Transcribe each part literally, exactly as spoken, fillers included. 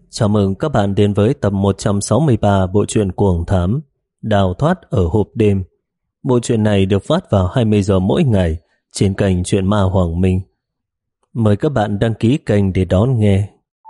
Chào mừng các bạn đến với tập một trăm sáu mươi ba bộ truyện Cuồng Thám Đào Thoát ở Hộp Đêm. Bộ truyện này được phát vào hai mươi giờ mỗi ngày trên kênh Truyện Ma Hoàng Minh. Mời các bạn đăng ký kênh để đón nghe.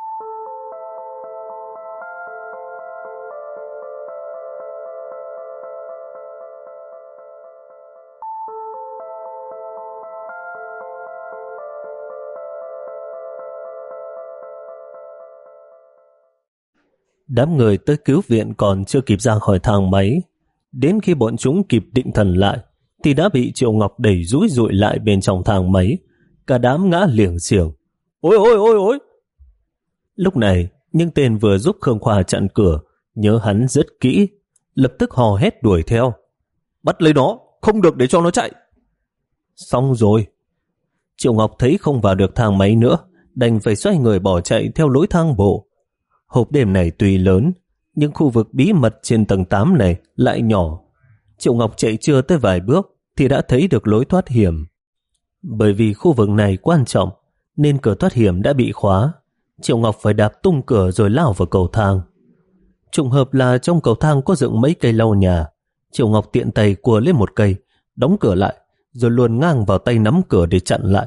Đám người tới cứu viện còn chưa kịp ra khỏi thang máy. Đến khi bọn chúng kịp định thần lại thì đã bị Triệu Ngọc đẩy rúi rụi lại bên trong thang máy. Cả đám ngã liềng xiềng. Ôi ôi ôi ôi! Lúc này, những tên vừa giúp Khương Khoa chặn cửa nhớ hắn rất kỹ, lập tức hò hét đuổi theo. Bắt lấy nó, không được để cho nó chạy. Xong rồi. Triệu Ngọc thấy không vào được thang máy nữa, đành phải xoay người bỏ chạy theo lối thang bộ. Hộp đêm này tuy lớn, nhưng khu vực bí mật trên tầng tám này lại nhỏ. Triệu Ngọc chạy chưa tới vài bước thì đã thấy được lối thoát hiểm. Bởi vì khu vực này quan trọng nên cửa thoát hiểm đã bị khóa. Triệu Ngọc phải đạp tung cửa rồi lao vào cầu thang. Trùng hợp là trong cầu thang có dựng mấy cây lau nhà. Triệu Ngọc tiện tay cua lên một cây, đóng cửa lại, rồi luồn ngang vào tay nắm cửa để chặn lại.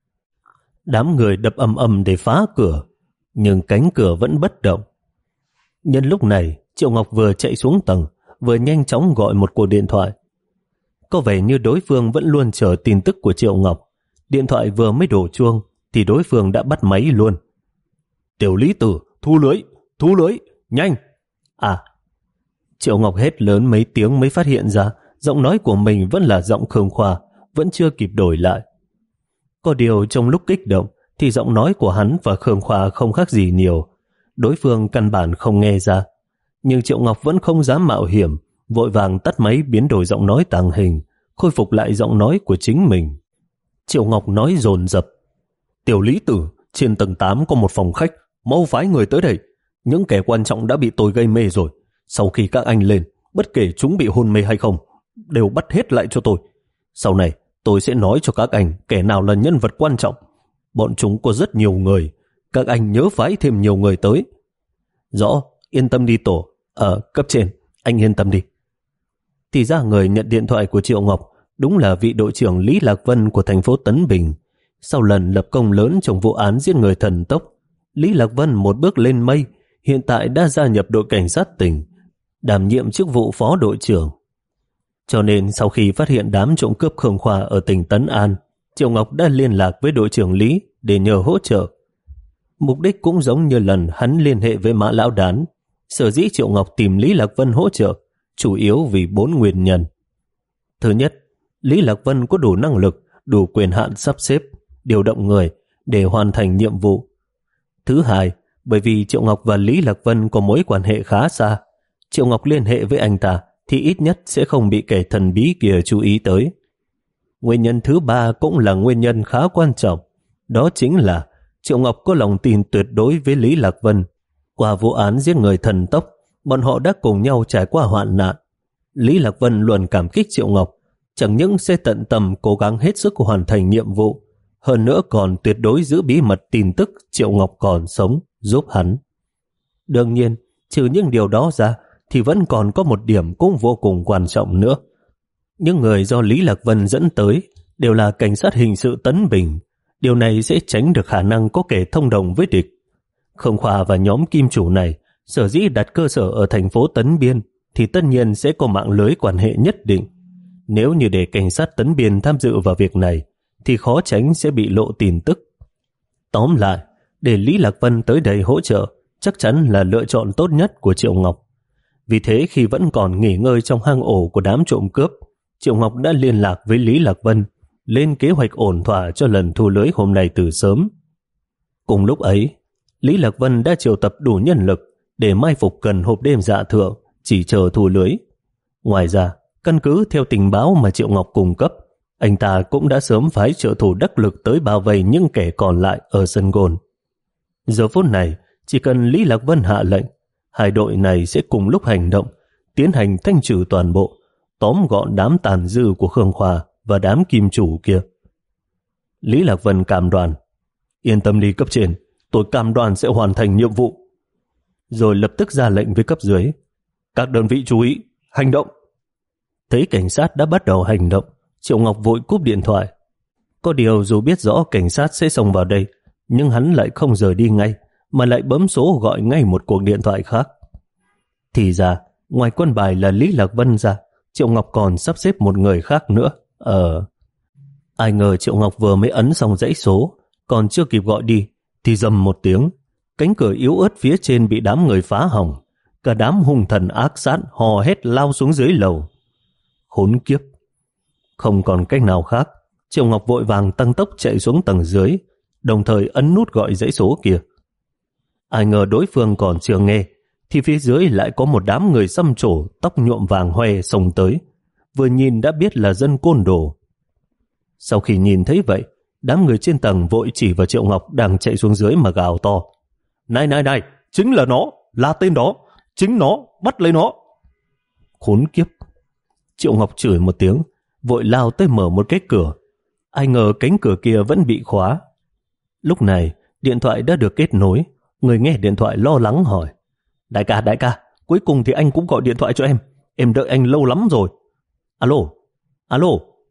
Đám người đập ầm ầm để phá cửa, nhưng cánh cửa vẫn bất động. Nhân lúc này, Triệu Ngọc vừa chạy xuống tầng, vừa nhanh chóng gọi một cuộc điện thoại. Có vẻ như đối phương vẫn luôn chờ tin tức của Triệu Ngọc. Điện thoại vừa mới đổ chuông thì đối phương đã bắt máy luôn. Tiểu Lý Tử, thu lưới, thu lưới, nhanh! À! Triệu Ngọc hét lớn mấy tiếng mới phát hiện ra giọng nói của mình vẫn là giọng Khương Khoa, vẫn chưa kịp đổi lại. Có điều trong lúc kích động thì giọng nói của hắn và Khương Khoa không khác gì nhiều. Đối phương căn bản không nghe ra. Nhưng Triệu Ngọc vẫn không dám mạo hiểm, vội vàng tắt máy biến đổi giọng nói tàng hình, khôi phục lại giọng nói của chính mình. Triệu Ngọc nói dồn dập. Tiểu Lý Tử, trên tầng tám có một phòng khách, mau phái người tới đây. Những kẻ quan trọng đã bị tôi gây mê rồi. Sau khi các anh lên, bất kể chúng bị hôn mê hay không, đều bắt hết lại cho tôi. Sau này, tôi sẽ nói cho các anh kẻ nào là nhân vật quan trọng. Bọn chúng có rất nhiều người, các anh nhớ phái thêm nhiều người tới. Rõ, yên tâm đi tổ. Ở cấp trên, anh yên tâm đi. Thì ra người nhận điện thoại của Triệu Ngọc đúng là vị đội trưởng Lý Lạc Vân của thành phố Tấn Bình. Sau lần lập công lớn trong vụ án giết người thần tốc, Lý Lạc Vân một bước lên mây, hiện tại đã gia nhập đội cảnh sát tỉnh, đảm nhiệm chức vụ phó đội trưởng. Cho nên sau khi phát hiện đám trộm cướp Khương Khoa ở tỉnh Tấn An, Triệu Ngọc đã liên lạc với đội trưởng Lý để nhờ hỗ trợ. Mục đích cũng giống như lần hắn liên hệ với Mã Lão Đán. Sở dĩ Triệu Ngọc tìm Lý Lạc Vân hỗ trợ chủ yếu vì bốn nguyên nhân. Thứ nhất, Lý Lạc Vân có đủ năng lực, đủ quyền hạn sắp xếp, điều động người để hoàn thành nhiệm vụ. Thứ hai, bởi vì Triệu Ngọc và Lý Lạc Vân có mối quan hệ khá xa, Triệu Ngọc liên hệ với anh ta thì ít nhất sẽ không bị kẻ thần bí kia chú ý tới. Nguyên nhân thứ ba cũng là nguyên nhân khá quan trọng, đó chính là Triệu Ngọc có lòng tin tuyệt đối với Lý Lạc Vân. Qua vụ án giết người thần tốc, bọn họ đã cùng nhau trải qua hoạn nạn. Lý Lạc Vân luôn cảm kích Triệu Ngọc, chẳng những sẽ tận tâm cố gắng hết sức hoàn thành nhiệm vụ, hơn nữa còn tuyệt đối giữ bí mật tin tức Triệu Ngọc còn sống giúp hắn. Đương nhiên, trừ những điều đó ra thì vẫn còn có một điểm cũng vô cùng quan trọng nữa. Những người do Lý Lạc Vân dẫn tới đều là cảnh sát hình sự Tấn Bình. Điều này sẽ tránh được khả năng có kẻ thông đồng với địch. Khương Khoa và nhóm kim chủ này sở dĩ đặt cơ sở ở thành phố Tấn Biên thì tất nhiên sẽ có mạng lưới quan hệ nhất định. Nếu như để cảnh sát Tấn Biên tham dự vào việc này thì khó tránh sẽ bị lộ tin tức. Tóm lại, để Lý Lạc Vân tới đây hỗ trợ chắc chắn là lựa chọn tốt nhất của Triệu Ngọc. Vì thế khi vẫn còn nghỉ ngơi trong hang ổ của đám trộm cướp, Triệu Ngọc đã liên lạc với Lý Lạc Vân, lên kế hoạch ổn thỏa cho lần thu lưới hôm nay từ sớm. Cùng lúc ấy, Lý Lạc Vân đã triệu tập đủ nhân lực để mai phục gần hộp đêm dạ thượng, chỉ chờ thu lưới. Ngoài ra, căn cứ theo tình báo mà Triệu Ngọc cung cấp, anh ta cũng đã sớm phái trợ thủ đắc lực tới bao vây những kẻ còn lại ở sân gôn. Giờ phút này, chỉ cần Lý Lạc Vân hạ lệnh, hai đội này sẽ cùng lúc hành động, tiến hành thanh trừ toàn bộ, tóm gọn đám tàn dư của Khương Khoa và đám kim chủ kia. Lý Lạc Vân cam đoan, yên tâm đi cấp trên, tôi cam đoan sẽ hoàn thành nhiệm vụ. rồi lập tức ra lệnh với cấp dưới. Các đơn vị chú ý, hành động. Thấy cảnh sát đã bắt đầu hành động, Triệu Ngọc vội cúp điện thoại. Có điều dù biết rõ cảnh sát sẽ xông vào đây, nhưng hắn lại không rời đi ngay, mà lại bấm số gọi ngay một cuộc điện thoại khác. Thì ra, ngoài quân bài là Lý Lạc Vân ra, Triệu Ngọc còn sắp xếp một người khác nữa. Ờ... Ai ngờ Triệu Ngọc vừa mới ấn xong dãy số, còn chưa kịp gọi đi, thì rầm một tiếng, cánh cửa yếu ớt phía trên bị đám người phá hỏng. Cả đám hung thần ác sát hò hét lao xuống dưới lầu. Khốn kiếp! Không còn cách nào khác, Triệu Ngọc vội vàng tăng tốc chạy xuống tầng dưới, đồng thời ấn nút gọi dãy số kia. Ai ngờ đối phương còn chưa nghe, thì phía dưới lại có một đám người xăm trổ, tóc nhuộm vàng hoe xông tới. Vừa nhìn đã biết là dân côn đồ. Sau khi nhìn thấy vậy, đám người trên tầng vội chỉ vào Triệu Ngọc đang chạy xuống dưới mà gào to. Này này này, chính là nó, là tên đó, chính nó, bắt lấy nó. Khốn kiếp! Triệu Ngọc chửi một tiếng, vội lao tới mở một cái cửa. Ai ngờ cánh cửa kia vẫn bị khóa. Lúc này, điện thoại đã được kết nối. Người nghe điện thoại lo lắng hỏi. Đại ca, đại ca, cuối cùng thì anh cũng gọi điện thoại cho em. Em đợi anh lâu lắm rồi. Alo, alo.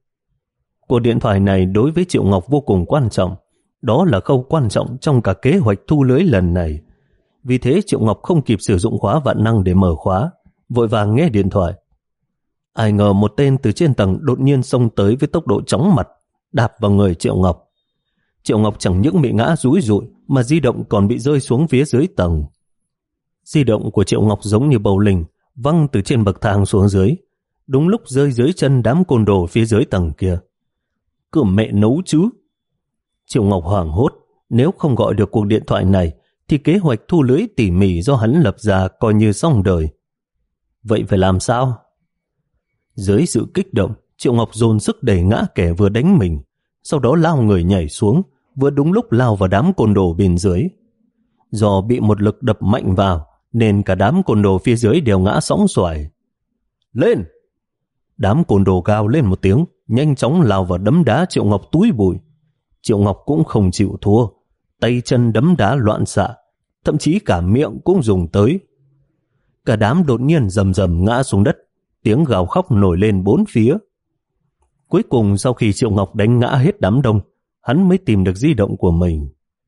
Cuộc điện thoại này đối với Triệu Ngọc vô cùng quan trọng. Đó là khâu quan trọng trong cả kế hoạch thu lưới lần này. Vì thế Triệu Ngọc không kịp sử dụng khóa vạn năng để mở khóa, vội vàng nghe điện thoại. Ai ngờ một tên từ trên tầng đột nhiên xông tới với tốc độ chóng mặt, đạp vào người Triệu Ngọc. Triệu Ngọc chẳng những bị ngã rúi rụi, mà di động còn bị rơi xuống phía dưới tầng. Di động của Triệu Ngọc giống như bầu linh, văng từ trên bậc thang xuống dưới, đúng lúc rơi dưới chân đám côn đồ phía dưới tầng kia. Cứ mẹ nấu chứ! Triệu Ngọc hoảng hốt, nếu không gọi được cuộc điện thoại này, thì kế hoạch thu lưới tỉ mỉ do hắn lập ra coi như xong đời. Vậy phải làm sao? Dưới sự kích động, Triệu Ngọc dồn sức đẩy ngã kẻ vừa đánh mình, sau đó lao người nhảy xuống, vừa đúng lúc lao vào đám côn đồ bên dưới. Do bị một lực đập mạnh vào, nên cả đám côn đồ phía dưới đều ngã sóng xoài. Lên! Đám côn đồ gào lên một tiếng, nhanh chóng lao vào đấm đá Triệu Ngọc túi bụi. Triệu Ngọc cũng không chịu thua, tay chân đấm đá loạn xạ, thậm chí cả miệng cũng dùng tới. Cả đám đột nhiên rầm rầm ngã xuống đất, tiếng gào khóc nổi lên bốn phía. Cuối cùng sau khi Triệu Ngọc đánh ngã hết đám đông, hắn mới tìm được di động của mình.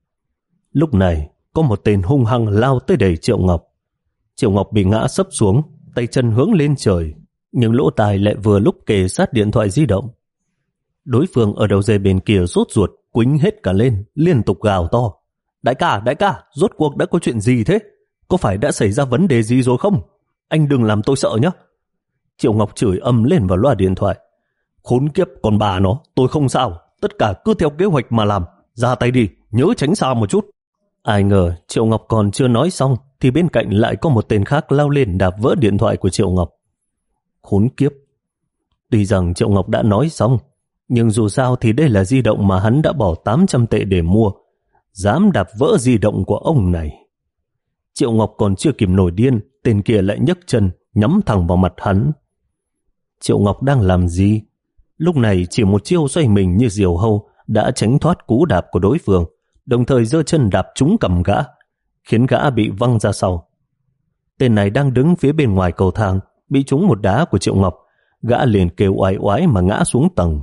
Lúc này, có một tên hung hăng lao tới đẩy Triệu Ngọc. Triệu Ngọc bị ngã sấp xuống, tay chân hướng lên trời, nhưng lỗ tai lại vừa lúc kề sát điện thoại di động. Đối phương ở đầu dây bên kia sốt ruột, quýnh hết cả lên, liên tục gào to. Đại ca, đại ca, rốt cuộc đã có chuyện gì thế? Có phải đã xảy ra vấn đề gì rồi không? Anh đừng làm tôi sợ nhé. Triệu Ngọc chửi ầm lên vào loa điện thoại. Khốn kiếp, còn bà nó, tôi không sao. Tất cả cứ theo kế hoạch mà làm. Ra tay đi, nhớ tránh xa một chút. Ai ngờ Triệu Ngọc còn chưa nói xong, thì bên cạnh lại có một tên khác lao lên đạp vỡ điện thoại của Triệu Ngọc. Khốn kiếp! Tuy rằng Triệu Ngọc đã nói xong, nhưng dù sao thì đây là di động mà hắn đã bỏ tám trăm tệ để mua. Dám đạp vỡ di động của ông này. Triệu Ngọc còn chưa kịp nổi điên, tên kia lại nhấc chân, nhắm thẳng vào mặt hắn. Triệu Ngọc đang làm gì? Lúc này chỉ một chiêu xoay mình như diều hâu đã tránh thoát cú đạp của đối phương, đồng thời giơ chân đạp trúng cằm gã, khiến gã bị văng ra sau. Tên này đang đứng phía bên ngoài cầu thang, bị trúng một đá của Triệu Ngọc, gã liền kêu oái oái mà ngã xuống tầng.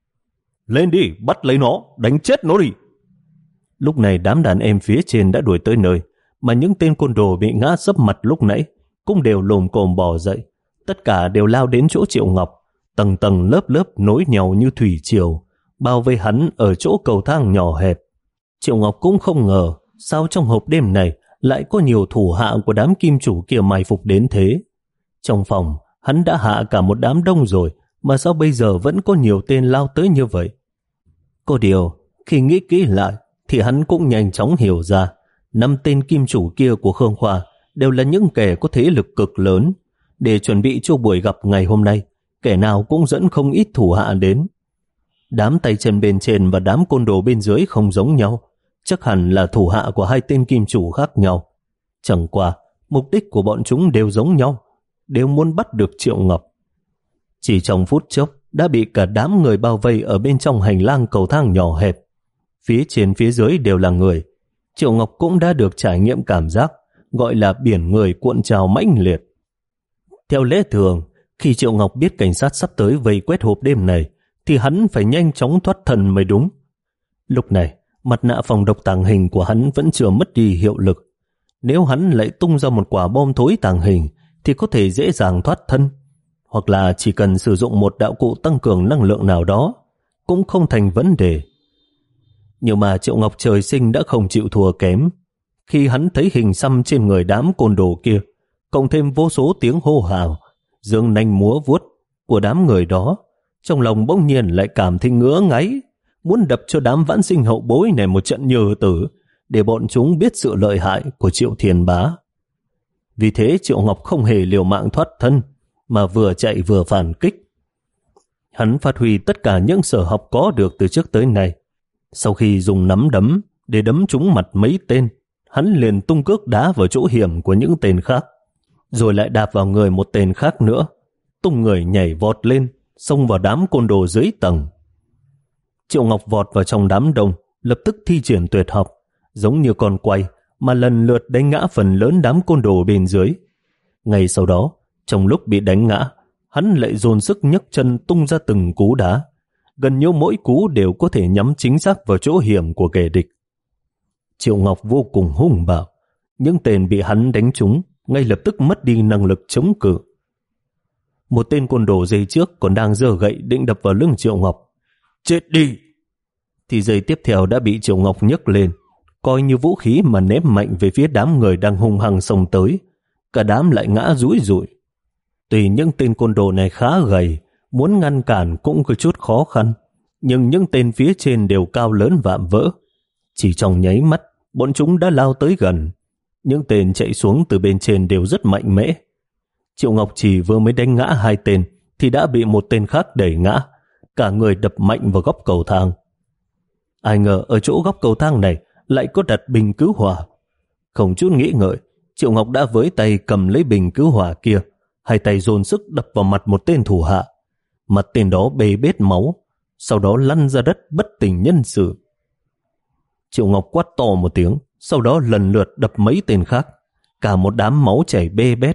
Lên đi, bắt lấy nó, đánh chết nó đi! Lúc này đám đàn em phía trên đã đuổi tới nơi, mà những tên côn đồ bị ngã sấp mặt lúc nãy cũng đều lồm cồm bò dậy. Tất cả đều lao đến chỗ Triệu Ngọc, tầng tầng lớp lớp nối nhau như thủy triều, bao vây hắn ở chỗ cầu thang nhỏ hẹp. Triệu Ngọc cũng không ngờ sao trong hộp đêm này lại có nhiều thủ hạ của đám kim chủ kia mai phục đến thế. Trong phòng, hắn đã hạ cả một đám đông rồi, mà sao bây giờ vẫn có nhiều tên lao tới như vậy? Có điều, khi nghĩ kỹ lại, thì hắn cũng nhanh chóng hiểu ra, năm tên kim chủ kia của Khương Khoa đều là những kẻ có thế lực cực lớn. Để chuẩn bị cho buổi gặp ngày hôm nay, kẻ nào cũng dẫn không ít thủ hạ đến. Đám tay chân bên trên và đám côn đồ bên dưới không giống nhau, chắc hẳn là thủ hạ của hai tên kim chủ khác nhau. Chẳng qua, mục đích của bọn chúng đều giống nhau, đều muốn bắt được Triệu Ngọc. Chỉ trong phút chốc đã bị cả đám người bao vây ở bên trong hành lang cầu thang nhỏ hẹp. Phía trên phía dưới đều là người. Triệu Ngọc cũng đã được trải nghiệm cảm giác gọi là biển người cuộn trào mãnh liệt. Theo lẽ thường, khi Triệu Ngọc biết cảnh sát sắp tới vây quét hộp đêm này, thì hắn phải nhanh chóng thoát thân mới đúng. Lúc này, mặt nạ phòng độc tàng hình của hắn vẫn chưa mất đi hiệu lực. Nếu hắn lại tung ra một quả bom thối tàng hình, thì có thể dễ dàng thoát thân, hoặc là chỉ cần sử dụng một đạo cụ tăng cường năng lượng nào đó, cũng không thành vấn đề. Nhưng mà Triệu Ngọc trời sinh đã không chịu thua kém. Khi hắn thấy hình xăm trên người đám côn đồ kia, cộng thêm vô số tiếng hô hào, dương nanh múa vuốt của đám người đó, trong lòng bỗng nhiên lại cảm thấy ngứa ngáy, muốn đập cho đám vãn sinh hậu bối này một trận nhừ tử, để bọn chúng biết sự lợi hại của Triệu Thiền Bá. Vì thế Triệu Ngọc không hề liều mạng thoát thân, mà vừa chạy vừa phản kích. Hắn phát huy tất cả những sở học có được từ trước tới nay. Sau khi dùng nắm đấm để đấm trúng mặt mấy tên, hắn liền tung cước đá vào chỗ hiểm của những tên khác, rồi lại đạp vào người một tên khác nữa, tung người nhảy vọt lên, xông vào đám côn đồ dưới tầng. Triệu Ngọc vọt vào trong đám đông, lập tức thi triển tuyệt học, giống như con quay, mà lần lượt đánh ngã phần lớn đám côn đồ bên dưới. Ngay sau đó, trong lúc bị đánh ngã, hắn lại dồn sức nhấc chân tung ra từng cú đá. Gần như mỗi cú đều có thể nhắm chính xác vào chỗ hiểm của kẻ địch. Triệu Ngọc vô cùng hung bạo, những tên bị hắn đánh trúng ngay lập tức mất đi năng lực chống cự. Một tên côn đồ giây trước còn đang giơ gậy định đập vào lưng Triệu Ngọc. Chết đi! Thì giây tiếp theo đã bị Triệu Ngọc nhấc lên, coi như vũ khí mà ném mạnh về phía đám người đang hung hăng xông tới. Cả đám lại ngã rúi rụi. Tuy những tên côn đồ này khá gầy, muốn ngăn cản cũng có chút khó khăn, nhưng những tên phía trên đều cao lớn vạm vỡ. Chỉ trong nháy mắt, bọn chúng đã lao tới gần. Những tên chạy xuống từ bên trên đều rất mạnh mẽ. Triệu Ngọc chỉ vừa mới đánh ngã hai tên thì đã bị một tên khác đẩy ngã, cả người đập mạnh vào góc cầu thang. Ai ngờ ở chỗ góc cầu thang này lại có đặt bình cứu hỏa. Không chút nghĩ ngợi, Triệu Ngọc đã với tay cầm lấy bình cứu hỏa kia, hai tay dồn sức đập vào mặt một tên thủ hạ. Mặt tên đó bê bết máu, sau đó lăn ra đất bất tỉnh nhân sự. Triệu Ngọc quát to một tiếng, sau đó lần lượt đập mấy tên khác, cả một đám máu chảy bê bết.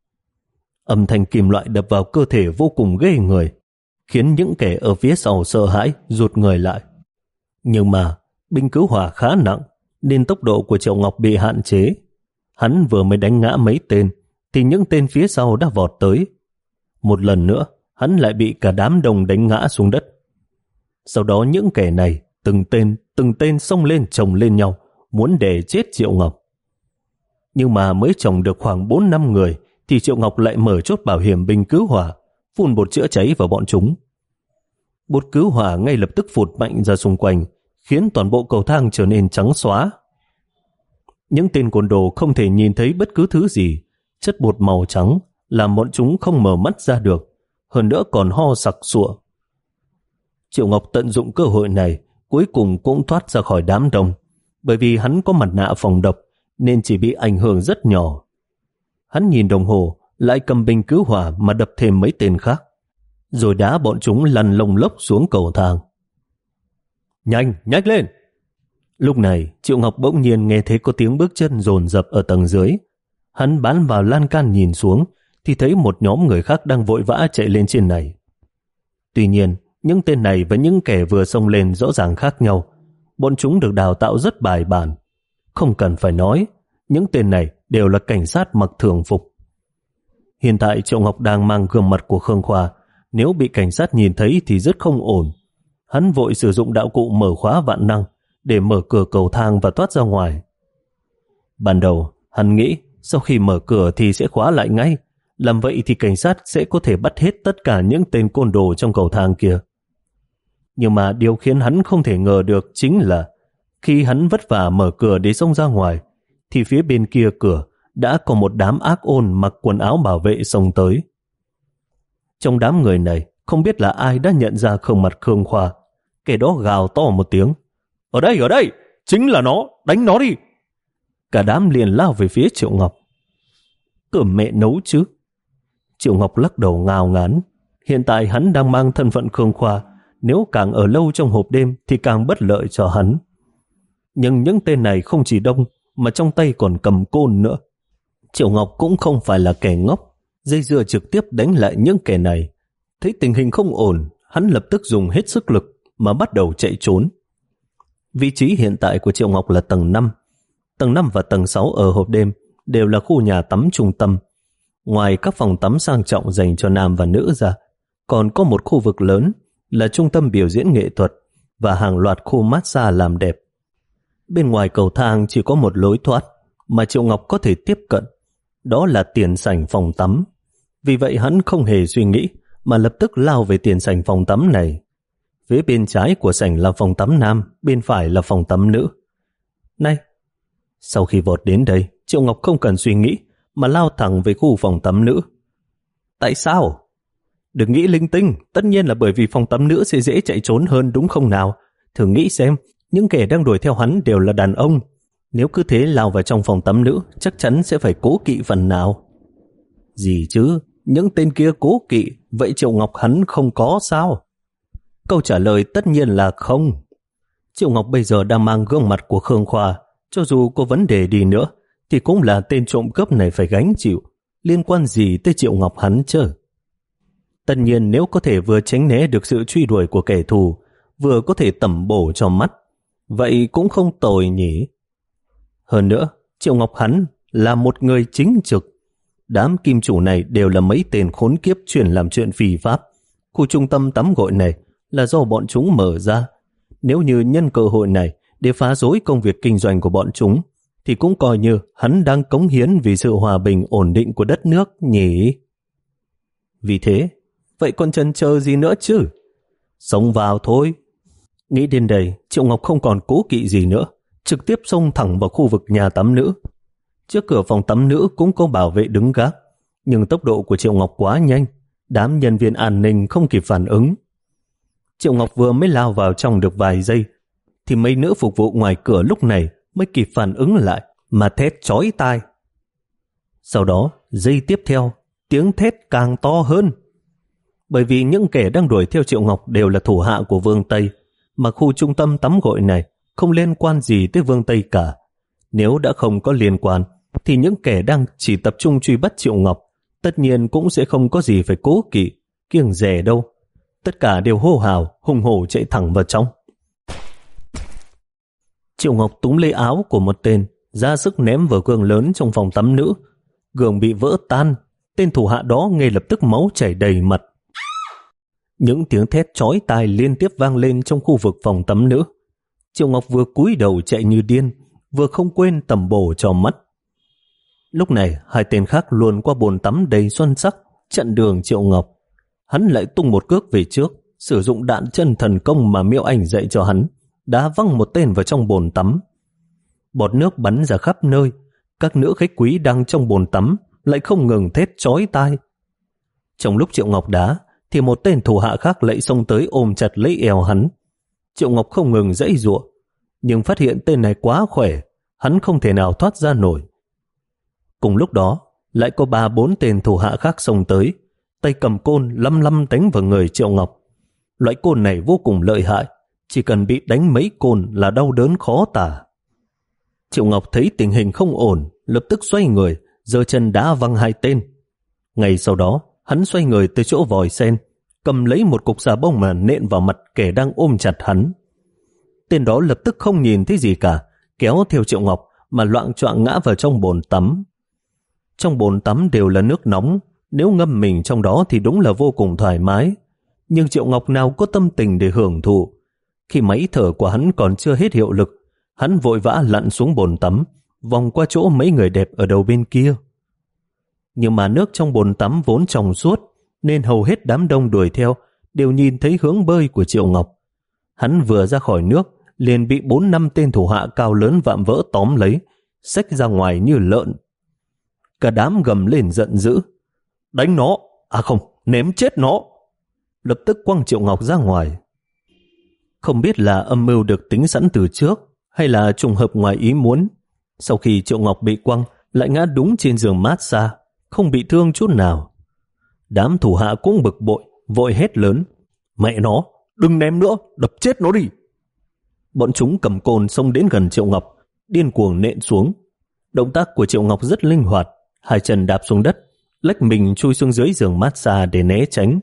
Âm thanh kim loại đập vào cơ thể vô cùng ghê người, khiến những kẻ ở phía sau sợ hãi rụt người lại. Nhưng mà binh cứu hỏa khá nặng, nên tốc độ của Triệu Ngọc bị hạn chế. Hắn vừa mới đánh ngã mấy tên, thì những tên phía sau đã vọt tới. Một lần nữa, hắn lại bị cả đám đông đánh ngã xuống đất. Sau đó những kẻ này, từng tên, từng tên xông lên chồng lên nhau, muốn đè chết Triệu Ngọc. Nhưng mà mới chồng được khoảng bốn năm người, thì Triệu Ngọc lại mở chốt bảo hiểm binh cứu hỏa, phun bột chữa cháy vào bọn chúng. Bột cứu hỏa ngay lập tức phụt mạnh ra xung quanh, khiến toàn bộ cầu thang trở nên trắng xóa. Những tên côn đồ không thể nhìn thấy bất cứ thứ gì, chất bột màu trắng làm bọn chúng không mở mắt ra được, hơn nữa còn ho sặc sụa. Triệu Ngọc tận dụng cơ hội này, cuối cùng cũng thoát ra khỏi đám đông, bởi vì hắn có mặt nạ phòng độc nên chỉ bị ảnh hưởng rất nhỏ. Hắn nhìn đồng hồ, lại cầm bình cứu hỏa mà đập thêm mấy tên khác, rồi đá bọn chúng lăn lông lốc xuống cầu thang. Nhanh, nhanh lên! Lúc này, Triệu Ngọc bỗng nhiên nghe thấy có tiếng bước chân dồn dập ở tầng dưới. Hắn bám vào lan can nhìn xuống, thì thấy một nhóm người khác đang vội vã chạy lên trên này. Tuy nhiên, những tên này với những kẻ vừa xông lên rõ ràng khác nhau. Bọn chúng được đào tạo rất bài bản. Không cần phải nói, những tên này đều là cảnh sát mặc thường phục. Hiện tại Triệu Ngọc đang mang gương mặt của Khương Khoa, nếu bị cảnh sát nhìn thấy thì rất không ổn. Hắn vội sử dụng đạo cụ mở khóa vạn năng để mở cửa cầu thang và thoát ra ngoài. Ban đầu, hắn nghĩ sau khi mở cửa thì sẽ khóa lại ngay. Làm vậy thì cảnh sát sẽ có thể bắt hết tất cả những tên côn đồ trong cầu thang kia. Nhưng mà điều khiến hắn không thể ngờ được chính là khi hắn vất vả mở cửa để xông ra ngoài, thì phía bên kia cửa đã có một đám ác ôn mặc quần áo bảo vệ xông tới. Trong đám người này, không biết là ai đã nhận ra khuôn mặt Khương Khoa. Kẻ đó gào to một tiếng. Ở đây, ở đây! Chính là nó! Đánh nó đi! Cả đám liền lao về phía Triệu Ngọc. Cửa mẹ nấu chứ! Triệu Ngọc lắc đầu ngao ngán. Hiện tại hắn đang mang thân phận Khương Khoa, nếu càng ở lâu trong hộp đêm thì càng bất lợi cho hắn. Nhưng những tên này không chỉ đông, mà trong tay còn cầm côn nữa. Triệu Ngọc cũng không phải là kẻ ngốc, dây dưa trực tiếp đánh lại những kẻ này. Thấy tình hình không ổn, hắn lập tức dùng hết sức lực mà bắt đầu chạy trốn. Vị trí hiện tại của Triệu Ngọc là tầng năm. Tầng năm và tầng sáu ở hộp đêm đều là khu nhà tắm trung tâm. Ngoài các phòng tắm sang trọng dành cho nam và nữ ra, còn có một khu vực lớn là trung tâm biểu diễn nghệ thuật và hàng loạt khu massage làm đẹp. Bên ngoài cầu thang chỉ có một lối thoát mà Triệu Ngọc có thể tiếp cận, đó là tiền sảnh phòng tắm. Vì vậy hắn không hề suy nghĩ mà lập tức lao về tiền sảnh phòng tắm này. Phía bên trái của sảnh là phòng tắm nam, bên phải là phòng tắm nữ. Này, sau khi vọt đến đây, Triệu Ngọc không cần suy nghĩ mà lao thẳng về khu phòng tắm nữ. Tại sao? Đừng nghĩ linh tinh, tất nhiên là bởi vì phòng tắm nữ sẽ dễ chạy trốn hơn đúng không nào? Thử nghĩ xem, những kẻ đang đuổi theo hắn đều là đàn ông. Nếu cứ thế lao vào trong phòng tắm nữ, chắc chắn sẽ phải cố kỵ phần nào. Gì chứ, những tên kia cố kỵ, vậy Triệu Ngọc hắn không có sao? Câu trả lời tất nhiên là không. Triệu Ngọc bây giờ đang mang gương mặt của Khương Khoa, cho dù có vấn đề đi nữa, thì cũng là tên trộm cướp này phải gánh chịu, liên quan gì tới Triệu Ngọc hắn chứ? Tất nhiên nếu có thể vừa tránh né được sự truy đuổi của kẻ thù, vừa có thể tẩm bổ cho mắt, vậy cũng không tồi nhỉ. Hơn nữa, Triệu Ngọc hắn là một người chính trực. Đám kim chủ này đều là mấy tên khốn kiếp chuyên làm chuyện phi pháp. Khu trung tâm tắm gội này là do bọn chúng mở ra. Nếu như nhân cơ hội này để phá rối công việc kinh doanh của bọn chúng, thì cũng coi như hắn đang cống hiến vì sự hòa bình ổn định của đất nước nhỉ. Vì thế, vậy còn chần chờ gì nữa chứ? Xông vào thôi. Nghĩ đến đây, Triệu Ngọc không còn cố kỵ gì nữa, trực tiếp xông thẳng vào khu vực nhà tắm nữ. Trước cửa phòng tắm nữ cũng có bảo vệ đứng gác, nhưng tốc độ của Triệu Ngọc quá nhanh, đám nhân viên an ninh không kịp phản ứng. Triệu Ngọc vừa mới lao vào trong được vài giây, thì mấy nữ phục vụ ngoài cửa lúc này mới kịp phản ứng lại mà thét chói tai. Sau đó, giây tiếp theo, tiếng thét càng to hơn. Bởi vì những kẻ đang đuổi theo Triệu Ngọc đều là thủ hạ của Vương Tây, mà khu trung tâm tắm gội này không liên quan gì tới Vương Tây cả. Nếu đã không có liên quan, thì những kẻ đang chỉ tập trung truy bắt Triệu Ngọc tất nhiên cũng sẽ không có gì phải cố kỵ, kiêng dè đâu. Tất cả đều hô hào, hùng hổ chạy thẳng vào trong. Triệu Ngọc túm lấy áo của một tên, ra sức ném vào gương lớn trong phòng tắm nữ. Gương bị vỡ tan, tên thủ hạ đó ngay lập tức máu chảy đầy mặt. Những tiếng thét chói tai liên tiếp vang lên trong khu vực phòng tắm nữ. Triệu Ngọc vừa cúi đầu chạy như điên, vừa không quên tẩm bổ cho mắt. Lúc này, hai tên khác luồn qua bồn tắm đầy xuân sắc, chặn đường Triệu Ngọc. Hắn lại tung một cước về trước, sử dụng đạn chân thần công mà Miêu Ảnh dạy cho hắn, đá văng một tên vào trong bồn tắm. Bọt nước bắn ra khắp nơi, các nữ khách quý đang trong bồn tắm lại không ngừng thét chói tai. Trong lúc Triệu Ngọc đá, thì một tên thủ hạ khác lại xông tới ôm chặt lấy eo hắn. Triệu Ngọc không ngừng giãy giụa, nhưng phát hiện tên này quá khỏe, hắn không thể nào thoát ra nổi. Cùng lúc đó, lại có ba bốn tên thủ hạ khác xông tới, tay cầm côn lăm lăm đánh vào người Triệu Ngọc. Loại côn này vô cùng lợi hại, chỉ cần bị đánh mấy côn là đau đớn khó tả. Triệu Ngọc thấy tình hình không ổn, lập tức xoay người, giơ chân đá văng hai tên. Ngay sau đó, hắn xoay người tới chỗ vòi sen, cầm lấy một cục xà bông mà nện vào mặt kẻ đang ôm chặt hắn. Tên đó lập tức không nhìn thấy gì cả, kéo theo Triệu Ngọc mà loạng choạng ngã vào trong bồn tắm. Trong bồn tắm đều là nước nóng, nếu ngâm mình trong đó thì đúng là vô cùng thoải mái. Nhưng Triệu Ngọc nào có tâm tình để hưởng thụ. Khi máy thở của hắn còn chưa hết hiệu lực, hắn vội vã lặn xuống bồn tắm, vòng qua chỗ mấy người đẹp ở đầu bên kia. Nhưng mà nước trong bồn tắm vốn trong suốt, nên hầu hết đám đông đuổi theo đều nhìn thấy hướng bơi của Triệu Ngọc. Hắn vừa ra khỏi nước, liền bị bốn năm tên thủ hạ cao lớn vạm vỡ tóm lấy, xách ra ngoài như lợn. Cả đám gầm lên giận dữ. Đánh nó, à không, ném chết nó. Lập tức quăng Triệu Ngọc ra ngoài. Không biết là âm mưu được tính sẵn từ trước, hay là trùng hợp ngoài ý muốn. Sau khi Triệu Ngọc bị quăng, lại ngã đúng trên giường massage, không bị thương chút nào. Đám thủ hạ cũng bực bội, vội hét lớn. Mẹ nó, đừng ném nữa, đập chết nó đi. Bọn chúng cầm côn xông đến gần Triệu Ngọc, điên cuồng nện xuống. Động tác của Triệu Ngọc rất linh hoạt, hai chân đạp xuống đất, lách mình chui xuống dưới giường massage để né tránh.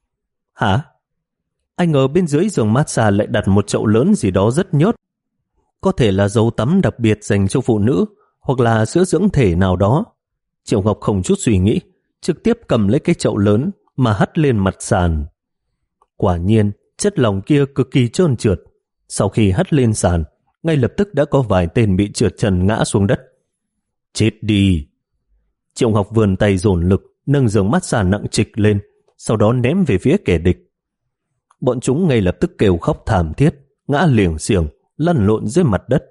Hả? Ai ngờ bên dưới giường massage lại đặt một chậu lớn gì đó rất nhớt. Có thể là dầu tắm đặc biệt dành cho phụ nữ, hoặc là sữa dưỡng thể nào đó. Triệu Ngọc không chút suy nghĩ, trực tiếp cầm lấy cái chậu lớn mà hắt lên mặt sàn. Quả nhiên, chất lỏng kia cực kỳ trơn trượt. Sau khi hắt lên sàn, ngay lập tức đã có vài tên bị trượt chân ngã xuống đất. Chết đi! Triệu Ngọc vươn tay dồn lực, nâng giường massage nặng trịch lên, sau đó ném về phía kẻ địch. Bọn chúng ngay lập tức kêu khóc thảm thiết, ngã liềng xiềng, lăn lộn dưới mặt đất.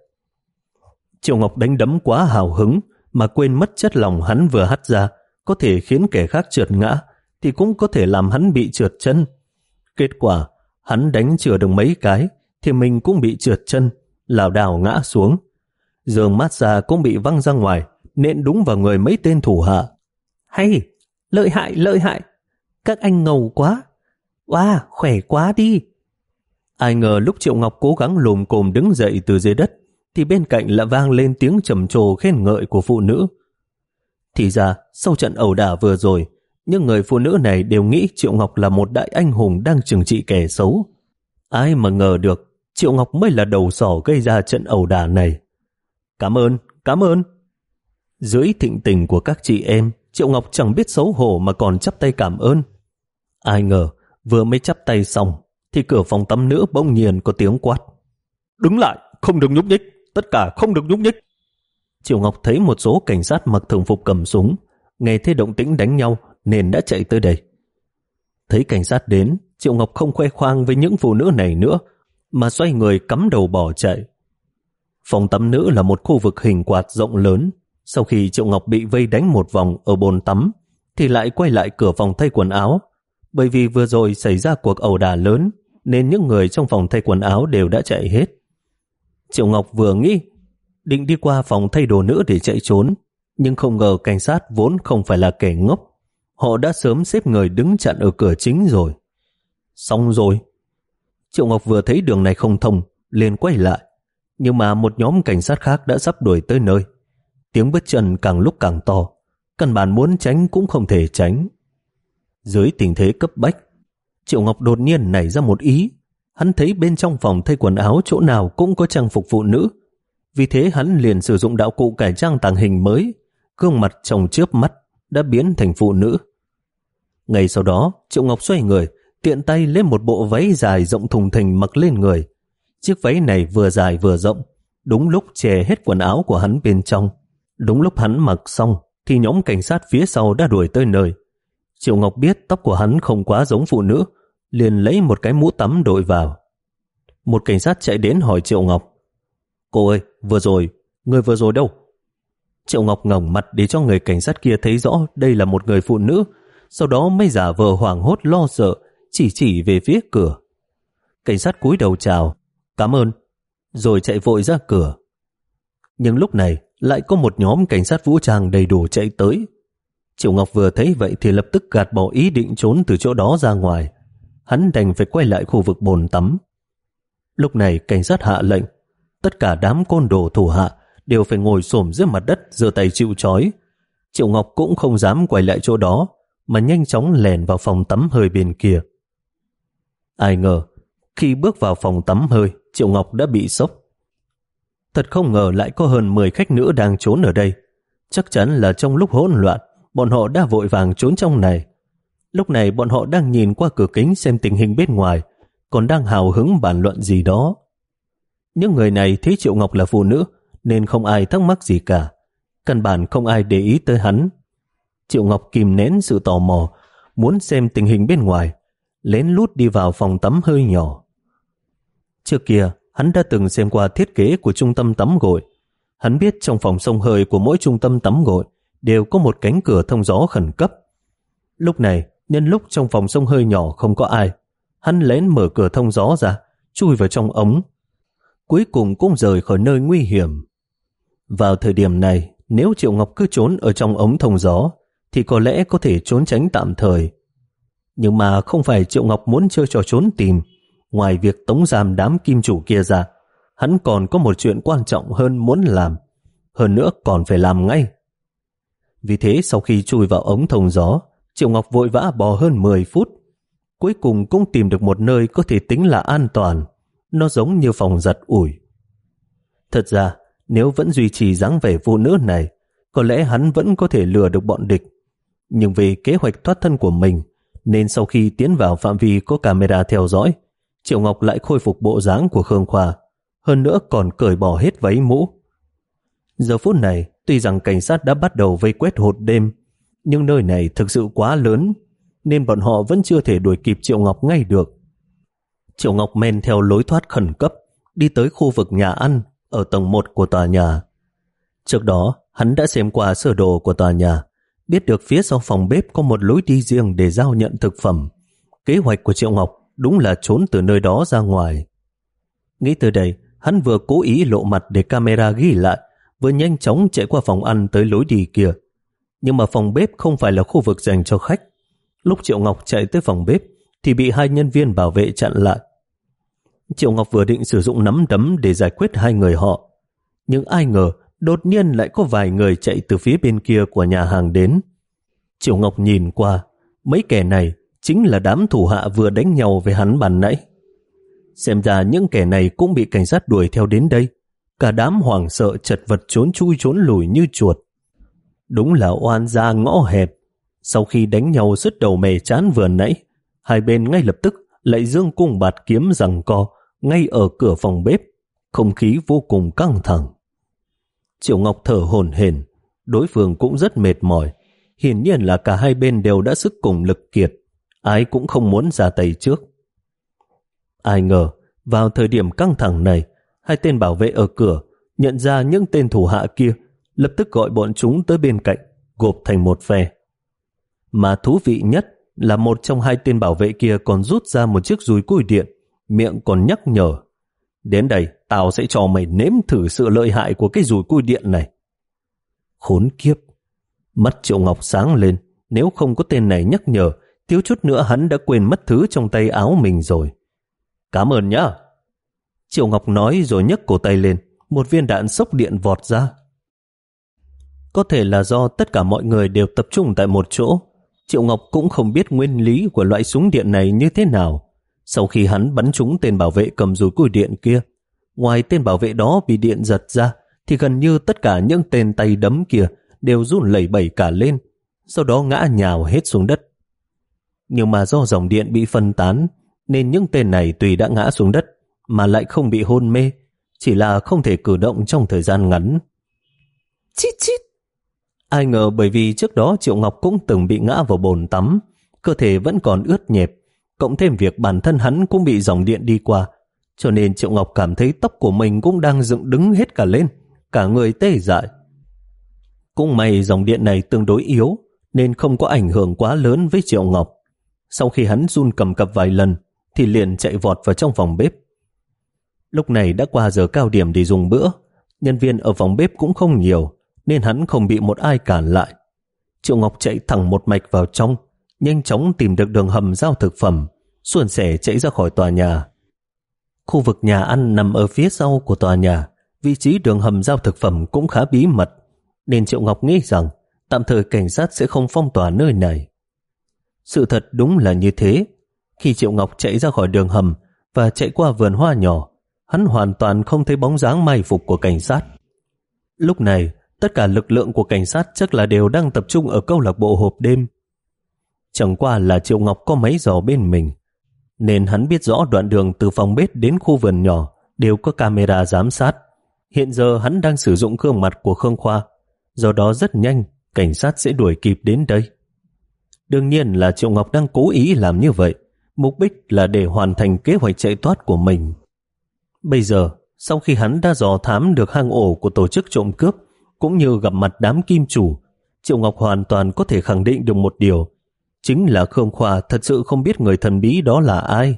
Triệu Ngọc đánh đấm quá hào hứng mà quên mất chất lỏng hắn vừa hắt ra có thể khiến kẻ khác trượt ngã, thì cũng có thể làm hắn bị trượt chân. Kết quả, hắn đánh chưa được mấy cái thì mình cũng bị trượt chân, lảo đảo ngã xuống. Giường massage cũng bị văng ra ngoài, nện đúng vào người mấy tên thủ hạ. Hay, lợi hại, lợi hại, các anh ngầu quá, wow, khỏe quá đi. Ai ngờ lúc Triệu Ngọc cố gắng lồm cồm đứng dậy từ dưới đất, thì bên cạnh lại vang lên tiếng trầm trồ khen ngợi của phụ nữ. Thì ra, sau trận ẩu đả vừa rồi, những người phụ nữ này đều nghĩ Triệu Ngọc là một đại anh hùng đang trừng trị kẻ xấu. Ai mà ngờ được, Triệu Ngọc mới là đầu sỏ gây ra trận ẩu đả này. Cảm ơn, cảm ơn. Dưới thịnh tình của các chị em, Triệu Ngọc chẳng biết xấu hổ mà còn chắp tay cảm ơn. Ai ngờ, vừa mới chắp tay xong, thì cửa phòng tắm nữ bỗng nhiên có tiếng quát. Đứng lại, không được nhúc nhích, tất cả không được nhúc nhích. Triệu Ngọc thấy một số cảnh sát mặc thường phục cầm súng, nghe thấy động tĩnh đánh nhau nên đã chạy tới đây. Thấy cảnh sát đến, Triệu Ngọc không khoe khoang với những phụ nữ này nữa, mà xoay người cắm đầu bỏ chạy. Phòng tắm nữ là một khu vực hình quạt rộng lớn. Sau khi Triệu Ngọc bị vây đánh một vòng ở bồn tắm, thì lại quay lại cửa phòng thay quần áo. Bởi vì vừa rồi xảy ra cuộc ẩu đả lớn, nên những người trong phòng thay quần áo đều đã chạy hết. Triệu Ngọc vừa nghĩ định đi qua phòng thay đồ nữ để chạy trốn, nhưng không ngờ cảnh sát vốn không phải là kẻ ngốc. Họ đã sớm xếp người đứng chặn ở cửa chính rồi. Xong rồi. Triệu Ngọc vừa thấy đường này không thông, liền quay lại. Nhưng mà một nhóm cảnh sát khác đã sắp đuổi tới nơi. Tiếng bước chân càng lúc càng to, căn bản muốn tránh cũng không thể tránh. Dưới tình thế cấp bách, Triệu Ngọc đột nhiên nảy ra một ý. Hắn thấy bên trong phòng thay quần áo chỗ nào cũng có trang phục phụ nữ. Vì thế hắn liền sử dụng đạo cụ cải trang tàng hình mới, gương mặt trong chớp mắt đã biến thành phụ nữ. Ngay sau đó, Triệu Ngọc xoay người, tiện tay lấy một bộ váy dài rộng thùng thình mặc lên người. Chiếc váy này vừa dài vừa rộng, đúng lúc che hết quần áo của hắn bên trong. Đúng lúc hắn mặc xong, thì nhóm cảnh sát phía sau đã đuổi tới nơi. Triệu Ngọc biết tóc của hắn không quá giống phụ nữ, liền lấy một cái mũ tắm đội vào. Một cảnh sát chạy đến hỏi Triệu Ngọc. Cô ơi, vừa rồi, người vừa rồi đâu? Triệu Ngọc ngẩng mặt để cho người cảnh sát kia thấy rõ đây là một người phụ nữ, sau đó mới giả vờ hoảng hốt lo sợ, chỉ chỉ về phía cửa. Cảnh sát cúi đầu chào, cảm ơn, rồi chạy vội ra cửa. Nhưng lúc này lại có một nhóm cảnh sát vũ trang đầy đủ chạy tới. Triệu Ngọc vừa thấy vậy thì lập tức gạt bỏ ý định trốn từ chỗ đó ra ngoài. Hắn đành phải quay lại khu vực bồn tắm. Lúc này cảnh sát hạ lệnh, tất cả đám côn đồ thủ hạ đều phải ngồi xổm dưới mặt đất giơ tay chịu trói. Triệu Ngọc cũng không dám quay lại chỗ đó, mà nhanh chóng lèn vào phòng tắm hơi bên kia. Ai ngờ, khi bước vào phòng tắm hơi, Triệu Ngọc đã bị sốc. Thật không ngờ lại có hơn mười khách nữ đang trốn ở đây. Chắc chắn là trong lúc hỗn loạn, bọn họ đã vội vàng trốn trong này. Lúc này bọn họ đang nhìn qua cửa kính xem tình hình bên ngoài, còn đang hào hứng bàn luận gì đó. Những người này thấy Triệu Ngọc là phụ nữ, nên không ai thắc mắc gì cả. Căn bản không ai để ý tới hắn. Triệu Ngọc kìm nén sự tò mò, muốn xem tình hình bên ngoài, lén lút đi vào phòng tắm hơi nhỏ. Trước kia, hắn đã từng xem qua thiết kế của trung tâm tắm gội. Hắn biết trong phòng xông hơi của mỗi trung tâm tắm gội đều có một cánh cửa thông gió khẩn cấp. Lúc này, nhân lúc trong phòng xông hơi nhỏ không có ai, hắn lén mở cửa thông gió ra, chui vào trong ống. Cuối cùng cũng rời khỏi nơi nguy hiểm. Vào thời điểm này, nếu Triệu Ngọc cứ trốn ở trong ống thông gió, thì có lẽ có thể trốn tránh tạm thời. Nhưng mà không phải Triệu Ngọc muốn chơi trò trốn tìm. Ngoài việc tống giam đám kim chủ kia ra, hắn còn có một chuyện quan trọng hơn muốn làm. Hơn nữa còn phải làm ngay. Vì thế sau khi chui vào ống thông gió, Triệu Ngọc vội vã bò hơn mười phút. Cuối cùng cũng tìm được một nơi có thể tính là an toàn. Nó giống như phòng giặt ủi. Thật ra, nếu vẫn duy trì dáng vẻ phụ nữ này, có lẽ hắn vẫn có thể lừa được bọn địch. Nhưng vì kế hoạch thoát thân của mình, nên sau khi tiến vào phạm vi có camera theo dõi, Triệu Ngọc lại khôi phục bộ dáng của Khương Khoa, hơn nữa còn cởi bỏ hết váy mũ. Giờ phút này, tuy rằng cảnh sát đã bắt đầu vây quét hộp đêm, nhưng nơi này thực sự quá lớn, nên bọn họ vẫn chưa thể đuổi kịp Triệu Ngọc ngay được. Triệu Ngọc men theo lối thoát khẩn cấp, đi tới khu vực nhà ăn ở tầng một của tòa nhà. Trước đó, hắn đã xem qua sơ đồ của tòa nhà, biết được phía sau phòng bếp có một lối đi riêng để giao nhận thực phẩm. Kế hoạch của Triệu Ngọc đúng là trốn từ nơi đó ra ngoài. Nghĩ tới đây, hắn vừa cố ý lộ mặt để camera ghi lại, vừa nhanh chóng chạy qua phòng ăn tới lối đi kia. Nhưng mà phòng bếp không phải là khu vực dành cho khách. Lúc Triệu Ngọc chạy tới phòng bếp thì bị hai nhân viên bảo vệ chặn lại. Triệu Ngọc vừa định sử dụng nắm đấm để giải quyết hai người họ, nhưng ai ngờ đột nhiên lại có vài người chạy từ phía bên kia của nhà hàng đến. Triệu Ngọc nhìn qua, mấy kẻ này chính là đám thủ hạ vừa đánh nhau với hắn ban nãy. Xem ra những kẻ này cũng bị cảnh sát đuổi theo đến đây. Cả đám hoảng sợ chật vật trốn chui trốn lùi như chuột. Đúng là oan gia ngõ hẹp. Sau khi đánh nhau sứt đầu mẻ chán vừa nãy, hai bên ngay lập tức lại dương cung bạt kiếm giằng co ngay ở cửa phòng bếp. Không khí vô cùng căng thẳng. Triệu Ngọc thở hổn hển, đối phương cũng rất mệt mỏi. Hiển nhiên là cả hai bên đều đã sức cùng lực kiệt, ai cũng không muốn ra tay trước. Ai ngờ, vào thời điểm căng thẳng này, hai tên bảo vệ ở cửa nhận ra những tên thủ hạ kia, lập tức gọi bọn chúng tới bên cạnh, gộp thành một phe. Mà thú vị nhất là một trong hai tên bảo vệ kia còn rút ra một chiếc dùi cui điện, miệng còn nhắc nhở: đến đây, tao sẽ cho mày nếm thử sự lợi hại của cái dùi cui điện này. Khốn kiếp! Mắt Triệu Ngọc sáng lên, nếu không có tên này nhắc nhở, thiếu chút nữa hắn đã quên mất thứ trong tay áo mình rồi. Cảm ơn nhá! Triệu Ngọc nói rồi nhấc cổ tay lên, một viên đạn sốc điện vọt ra. Có thể là do tất cả mọi người đều tập trung tại một chỗ, Triệu Ngọc cũng không biết nguyên lý của loại súng điện này như thế nào. Sau khi hắn bắn trúng tên bảo vệ cầm dùi cui điện kia, ngoài tên bảo vệ đó bị điện giật ra, thì gần như tất cả những tên tay đấm kia đều run lẩy bẩy cả lên, sau đó ngã nhào hết xuống đất. Nhưng mà do dòng điện bị phân tán, nên những tên này tuy đã ngã xuống đất mà lại không bị hôn mê, chỉ là không thể cử động trong thời gian ngắn. Chít chít! Ai ngờ bởi vì trước đó Triệu Ngọc cũng từng bị ngã vào bồn tắm, cơ thể vẫn còn ướt nhẹp, cộng thêm việc bản thân hắn cũng bị dòng điện đi qua, cho nên Triệu Ngọc cảm thấy tóc của mình cũng đang dựng đứng hết cả lên, cả người tê dại. Cũng may dòng điện này tương đối yếu, nên không có ảnh hưởng quá lớn với Triệu Ngọc. Sau khi hắn run cầm cập vài lần, thì liền chạy vọt vào trong phòng bếp. Lúc này đã qua giờ cao điểm để dùng bữa, nhân viên ở phòng bếp cũng không nhiều, nên hắn không bị một ai cản lại. Triệu Ngọc chạy thẳng một mạch vào trong, nhanh chóng tìm được đường hầm giao thực phẩm, suôn sẻ chạy ra khỏi tòa nhà. Khu vực nhà ăn nằm ở phía sau của tòa nhà, vị trí đường hầm giao thực phẩm cũng khá bí mật, nên Triệu Ngọc nghĩ rằng tạm thời cảnh sát sẽ không phong tỏa nơi này. Sự thật đúng là như thế. Khi Triệu Ngọc chạy ra khỏi đường hầm và chạy qua vườn hoa nhỏ, hắn hoàn toàn không thấy bóng dáng mai phục của cảnh sát. Lúc này, tất cả lực lượng của cảnh sát chắc là đều đang tập trung ở câu lạc bộ hộp đêm. Chẳng qua là Triệu Ngọc có máy dò bên mình, nên hắn biết rõ đoạn đường từ phòng bếp đến khu vườn nhỏ đều có camera giám sát. Hiện giờ hắn đang sử dụng gương mặt của Khương Khoa, do đó rất nhanh cảnh sát sẽ đuổi kịp đến đây. Đương nhiên là Triệu Ngọc đang cố ý làm như vậy, mục đích là để hoàn thành kế hoạch chạy thoát của mình. Bây giờ, sau khi hắn đã dò thám được hang ổ của tổ chức trộm cướp, cũng như gặp mặt đám kim chủ, Triệu Ngọc hoàn toàn có thể khẳng định được một điều, chính là Khương Khoa thật sự không biết người thần bí đó là ai.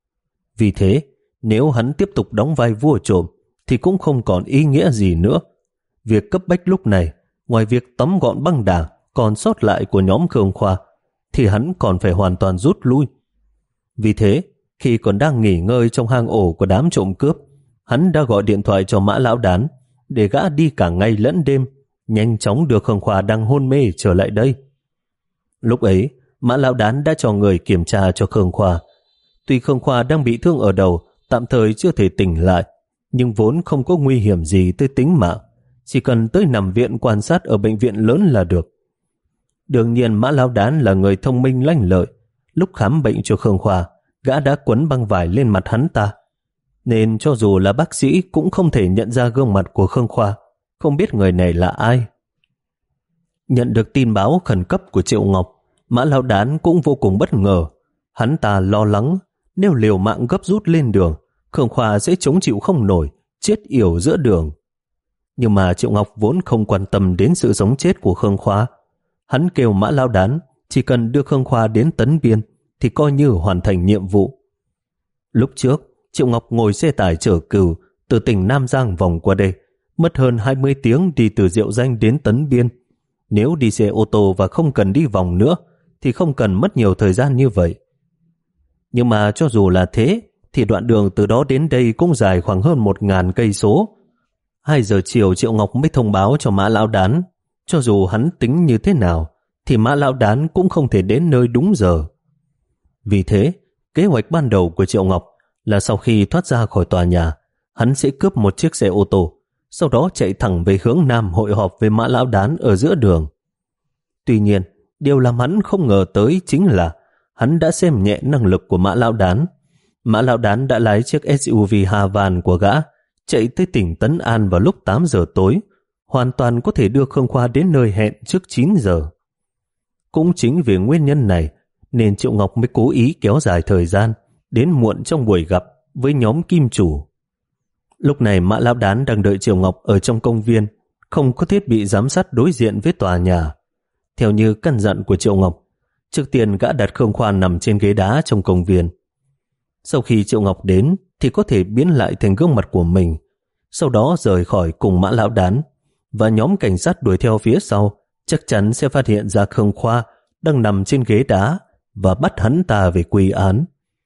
Vì thế, nếu hắn tiếp tục đóng vai vua trộm, thì cũng không còn ý nghĩa gì nữa. Việc cấp bách lúc này, ngoài việc tóm gọn băng đảng còn sót lại của nhóm Khương Khoa, thì hắn còn phải hoàn toàn rút lui. Vì thế, khi còn đang nghỉ ngơi trong hang ổ của đám trộm cướp, hắn đã gọi điện thoại cho Mã Lão Đán để gã đi cả ngày lẫn đêm nhanh chóng đưa Khương Khoa đang hôn mê trở lại đây. Lúc ấy, Mã Lão Đán đã cho người kiểm tra cho Khương Khoa. Tuy Khương Khoa đang bị thương ở đầu, tạm thời chưa thể tỉnh lại, nhưng vốn không có nguy hiểm gì tới tính mạng, chỉ cần tới nằm viện quan sát ở bệnh viện lớn là được. Đương nhiên Mã Lão Đán là người thông minh lanh lợi, lúc khám bệnh cho Khương Khoa, gã đã quấn băng vải lên mặt hắn ta, nên cho dù là bác sĩ cũng không thể nhận ra gương mặt của Khương Khoa, không biết người này là ai. Nhận được tin báo khẩn cấp của Triệu Ngọc, Mã Lão Đán cũng vô cùng bất ngờ. Hắn ta lo lắng nếu liều mạng gấp rút lên đường, Khương Khoa sẽ chống chịu không nổi, chết yểu giữa đường. Nhưng mà Triệu Ngọc vốn không quan tâm đến sự sống chết của Khương Khoa. Hắn kêu Mã Lão Đán chỉ cần đưa Khương Khoa đến Tấn Biên thì coi như hoàn thành nhiệm vụ. Lúc trước, Triệu Ngọc ngồi xe tải chở cừu từ tỉnh Nam Giang vòng qua đây, mất hơn hai mươi tiếng đi từ Diệu Danh đến Tấn Biên. Nếu đi xe ô tô và không cần đi vòng nữa thì không cần mất nhiều thời gian như vậy. Nhưng mà cho dù là thế thì đoạn đường từ đó đến đây cũng dài khoảng hơn một ngàn cây số. Hai giờ chiều Triệu Ngọc mới thông báo cho Mã Lão Đán. Cho dù hắn tính như thế nào thì Mã Lão Đán cũng không thể đến nơi đúng giờ. Vì thế, kế hoạch ban đầu của Triệu Ngọc là sau khi thoát ra khỏi tòa nhà, hắn sẽ cướp một chiếc xe ô tô, sau đó chạy thẳng về hướng Nam hội họp với Mã Lão Đán ở giữa đường. Tuy nhiên, điều làm hắn không ngờ tới chính là hắn đã xem nhẹ năng lực của Mã Lão Đán. Mã Lão Đán đã lái chiếc ét u vê Havan của gã chạy tới tỉnh Tấn An vào lúc tám giờ tối, hoàn toàn có thể đưa Khương Khoa đến nơi hẹn trước chín giờ. Cũng chính vì nguyên nhân này nên Triệu Ngọc mới cố ý kéo dài thời gian đến muộn trong buổi gặp với nhóm kim chủ. Lúc này Mã Lão Đán đang đợi Triệu Ngọc ở trong công viên, không có thiết bị giám sát đối diện với tòa nhà. Theo như căn dặn của Triệu Ngọc, trước tiên gã đặt Khương Khoa nằm trên ghế đá trong công viên. Sau khi Triệu Ngọc đến thì có thể biến lại thành gương mặt của mình, sau đó rời khỏi cùng Mã Lão Đán, và nhóm cảnh sát đuổi theo phía sau chắc chắn sẽ phát hiện ra Khương Khoa đang nằm trên ghế đá và bắt hắn ta về quy án.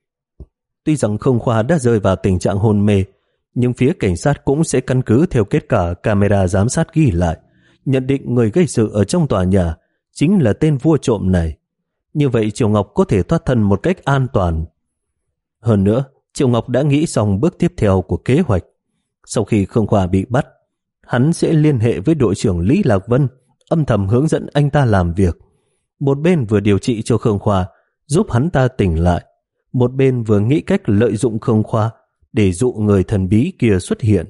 Tuy rằng Khương Khoa đã rơi vào tình trạng hôn mê, nhưng phía cảnh sát cũng sẽ căn cứ theo kết quả camera giám sát ghi lại, nhận định người gây sự ở trong tòa nhà chính là tên vua trộm này. Như vậy Triệu Ngọc có thể thoát thân một cách an toàn. Hơn nữa, Triệu Ngọc đã nghĩ xong bước tiếp theo của kế hoạch. Sau khi Khương Khoa bị bắt, hắn sẽ liên hệ với đội trưởng Lý Lạc Vân, âm thầm hướng dẫn anh ta làm việc. Một bên vừa điều trị cho Khương Khoa, giúp hắn ta tỉnh lại, một bên vừa nghĩ cách lợi dụng Khương Khoa để dụ người thần bí kia xuất hiện.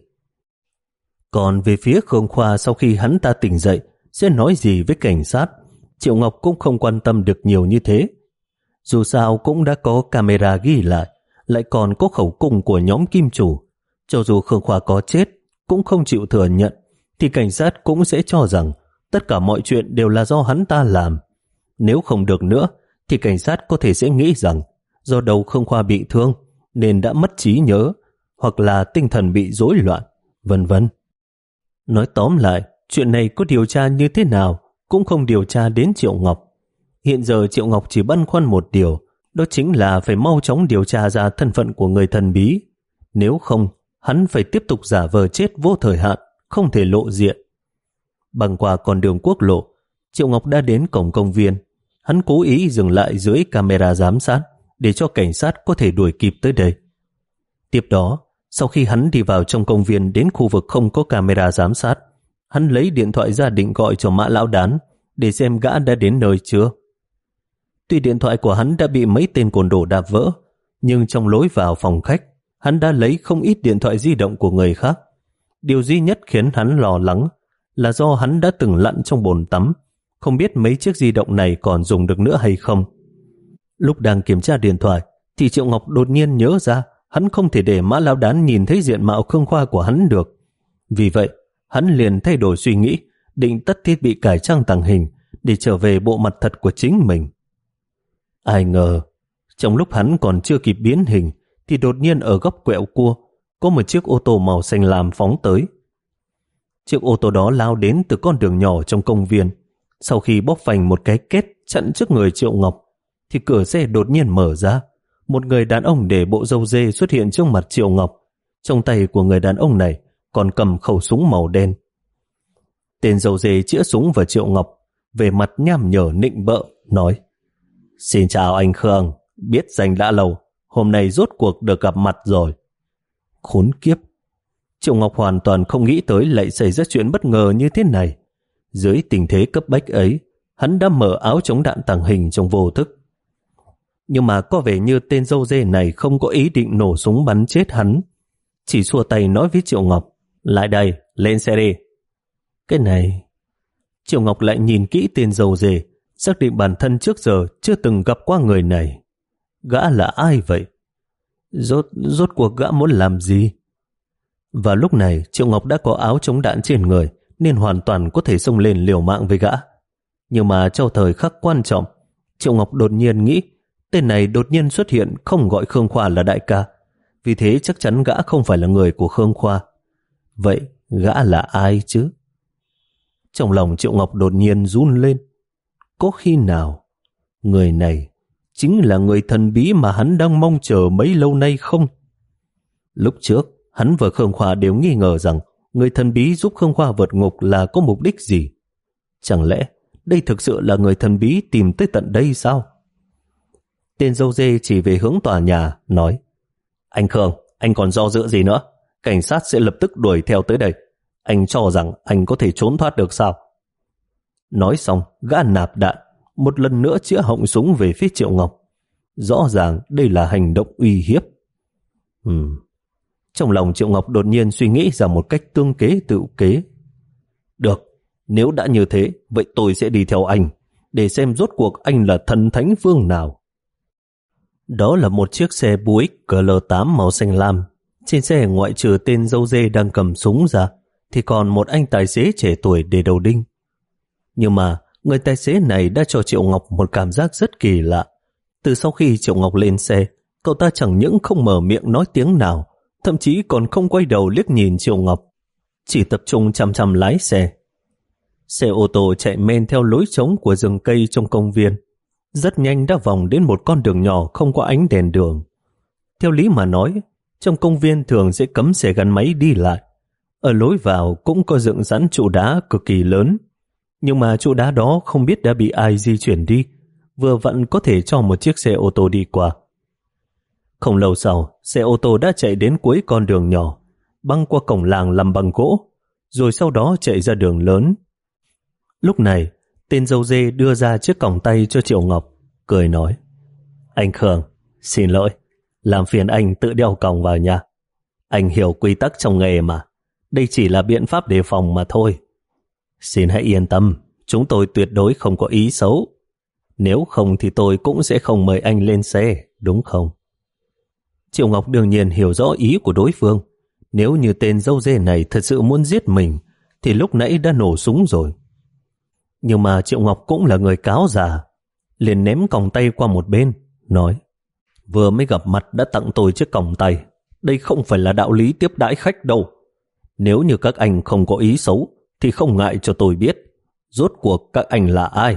Còn về phía Khương Khoa, sau khi hắn ta tỉnh dậy sẽ nói gì với cảnh sát, Triệu Ngọc cũng không quan tâm được nhiều như thế. Dù sao cũng đã có camera ghi lại, lại còn có khẩu cung của nhóm kim chủ. Cho dù Khương Khoa có chết cũng không chịu thừa nhận, thì cảnh sát cũng sẽ cho rằng tất cả mọi chuyện đều là do hắn ta làm. Nếu không được nữa thì cảnh sát có thể sẽ nghĩ rằng do đầu Khương Khoa bị thương nên đã mất trí nhớ, hoặc là tinh thần bị rối loạn, vân vân. Nói tóm lại, chuyện này có điều tra như thế nào cũng không điều tra đến Triệu Ngọc. Hiện giờ Triệu Ngọc chỉ băn khoăn một điều, đó chính là phải mau chóng điều tra ra thân phận của người thần bí. Nếu không, hắn phải tiếp tục giả vờ chết vô thời hạn, không thể lộ diện. Băng qua con đường quốc lộ, Triệu Ngọc đã đến cổng công viên. Hắn cố ý dừng lại dưới camera giám sát để cho cảnh sát có thể đuổi kịp tới đây. Tiếp đó, sau khi hắn đi vào trong công viên đến khu vực không có camera giám sát, hắn lấy điện thoại ra định gọi cho Mã Lão Đán để xem gã đã đến nơi chưa. Tuy điện thoại của hắn đã bị mấy tên côn đồ đạp vỡ, nhưng trong lối vào phòng khách, hắn đã lấy không ít điện thoại di động của người khác. Điều duy nhất khiến hắn lo lắng là do hắn đã từng lặn trong bồn tắm, không biết mấy chiếc di động này còn dùng được nữa hay không. Lúc đang kiểm tra điện thoại thì Triệu Ngọc đột nhiên nhớ ra hắn không thể để Mã Lão Đán nhìn thấy diện mạo Khương Khoa của hắn được. Vì vậy, hắn liền thay đổi suy nghĩ, định tắt thiết bị cải trang tàng hình để trở về bộ mặt thật của chính mình. Ai ngờ, trong lúc hắn còn chưa kịp biến hình thì đột nhiên ở góc quẹo cua có một chiếc ô tô màu xanh lam phóng tới. Chiếc ô tô đó lao đến từ con đường nhỏ trong công viên. Sau khi bóp phanh một cái két chặn trước người Triệu Ngọc thì cửa xe đột nhiên mở ra. Một người đàn ông để bộ râu dê xuất hiện trước mặt Triệu Ngọc. Trong tay của người đàn ông này còn cầm khẩu súng màu đen. Tên dâu dê chĩa súng vào Triệu Ngọc, về mặt nham nhở nịnh bợ, nói: Xin chào anh Khương, biết danh đã lâu, hôm nay rốt cuộc được gặp mặt rồi. Khốn kiếp! Triệu Ngọc hoàn toàn không nghĩ tới lại xảy ra chuyện bất ngờ như thế này. Dưới tình thế cấp bách ấy, hắn đã mở áo chống đạn tàng hình trong vô thức. Nhưng mà có vẻ như tên dâu dê này không có ý định nổ súng bắn chết hắn. Chỉ xua tay nói với Triệu Ngọc: Lại đây, lên xe đi. Cái này... Triệu Ngọc lại nhìn kỹ tên dâu dê, xác định bản thân trước giờ chưa từng gặp qua người này. Gã là ai vậy? Rốt, rốt cuộc gã muốn làm gì? Và lúc này Triệu Ngọc đã có áo chống đạn trên người, nên hoàn toàn có thể xông lên liều mạng với gã. Nhưng mà trong thời khắc quan trọng, Triệu Ngọc đột nhiên nghĩ tên này đột nhiên xuất hiện không gọi Khương Khoa là đại ca, vì thế chắc chắn gã không phải là người của Khương Khoa. Vậy gã là ai chứ? Trong lòng Triệu Ngọc đột nhiên run lên. Có khi nào người này chính là người thần bí mà hắn đang mong chờ mấy lâu nay không? Lúc trước, hắn và Khương Khoa đều nghi ngờ rằng người thần bí giúp Khương Khoa vượt ngục là có mục đích gì. Chẳng lẽ đây thực sự là người thần bí tìm tới tận đây sao? Tên dâu dê chỉ về hướng tòa nhà, nói: Anh Khương, anh còn do dự gì nữa? Cảnh sát sẽ lập tức đuổi theo tới đây. Anh cho rằng anh có thể trốn thoát được sao? Nói xong, gã nạp đạn, một lần nữa chĩa họng súng về phía Triệu Ngọc. Rõ ràng đây là hành động uy hiếp. Ừm. Trong lòng Triệu Ngọc đột nhiên suy nghĩ ra một cách tương kế tự kế. Được, nếu đã như thế, vậy tôi sẽ đi theo anh, để xem rốt cuộc anh là thần thánh phương nào. Đó là một chiếc xe Buick G L tám màu xanh lam. Trên xe ngoại trừ tên dâu dê đang cầm súng ra, thì còn một anh tài xế trẻ tuổi để đầu đinh. Nhưng mà người tài xế này đã cho Triệu Ngọc một cảm giác rất kỳ lạ. Từ sau khi Triệu Ngọc lên xe, cậu ta chẳng những không mở miệng nói tiếng nào, thậm chí còn không quay đầu liếc nhìn Triệu Ngọc, chỉ tập trung chăm chăm lái xe. Xe ô tô chạy men theo lối trống của rừng cây trong công viên, rất nhanh đã vòng đến một con đường nhỏ không có ánh đèn đường. Theo lý mà nói, trong công viên thường sẽ cấm xe gắn máy đi lại. Ở lối vào cũng có dựng sẵn trụ đá cực kỳ lớn, nhưng mà trụ đá đó không biết đã bị ai di chuyển đi, vừa vặn có thể cho một chiếc xe ô tô đi qua. Không lâu sau, xe ô tô đã chạy đến cuối con đường nhỏ, băng qua cổng làng làm bằng gỗ, rồi sau đó chạy ra đường lớn. Lúc này, tên dâu dê đưa ra chiếc còng tay cho Triệu Ngọc, cười nói: Anh Khương, xin lỗi, làm phiền anh tự đeo còng vào nha. Anh hiểu quy tắc trong nghề mà, đây chỉ là biện pháp đề phòng mà thôi. Xin hãy yên tâm, chúng tôi tuyệt đối không có ý xấu. Nếu không thì tôi cũng sẽ không mời anh lên xe, đúng không? Triệu Ngọc đương nhiên hiểu rõ ý của đối phương. Nếu như tên dâu dê này thật sự muốn giết mình, thì lúc nãy đã nổ súng rồi. Nhưng mà Triệu Ngọc cũng là người cáo già, liền ném còng tay qua một bên, nói: Vừa mới gặp mặt đã tặng tôi chiếc còng tay, đây không phải là đạo lý tiếp đãi khách đâu. Nếu như các anh không có ý xấu, thì không ngại cho tôi biết, rốt cuộc các anh là ai.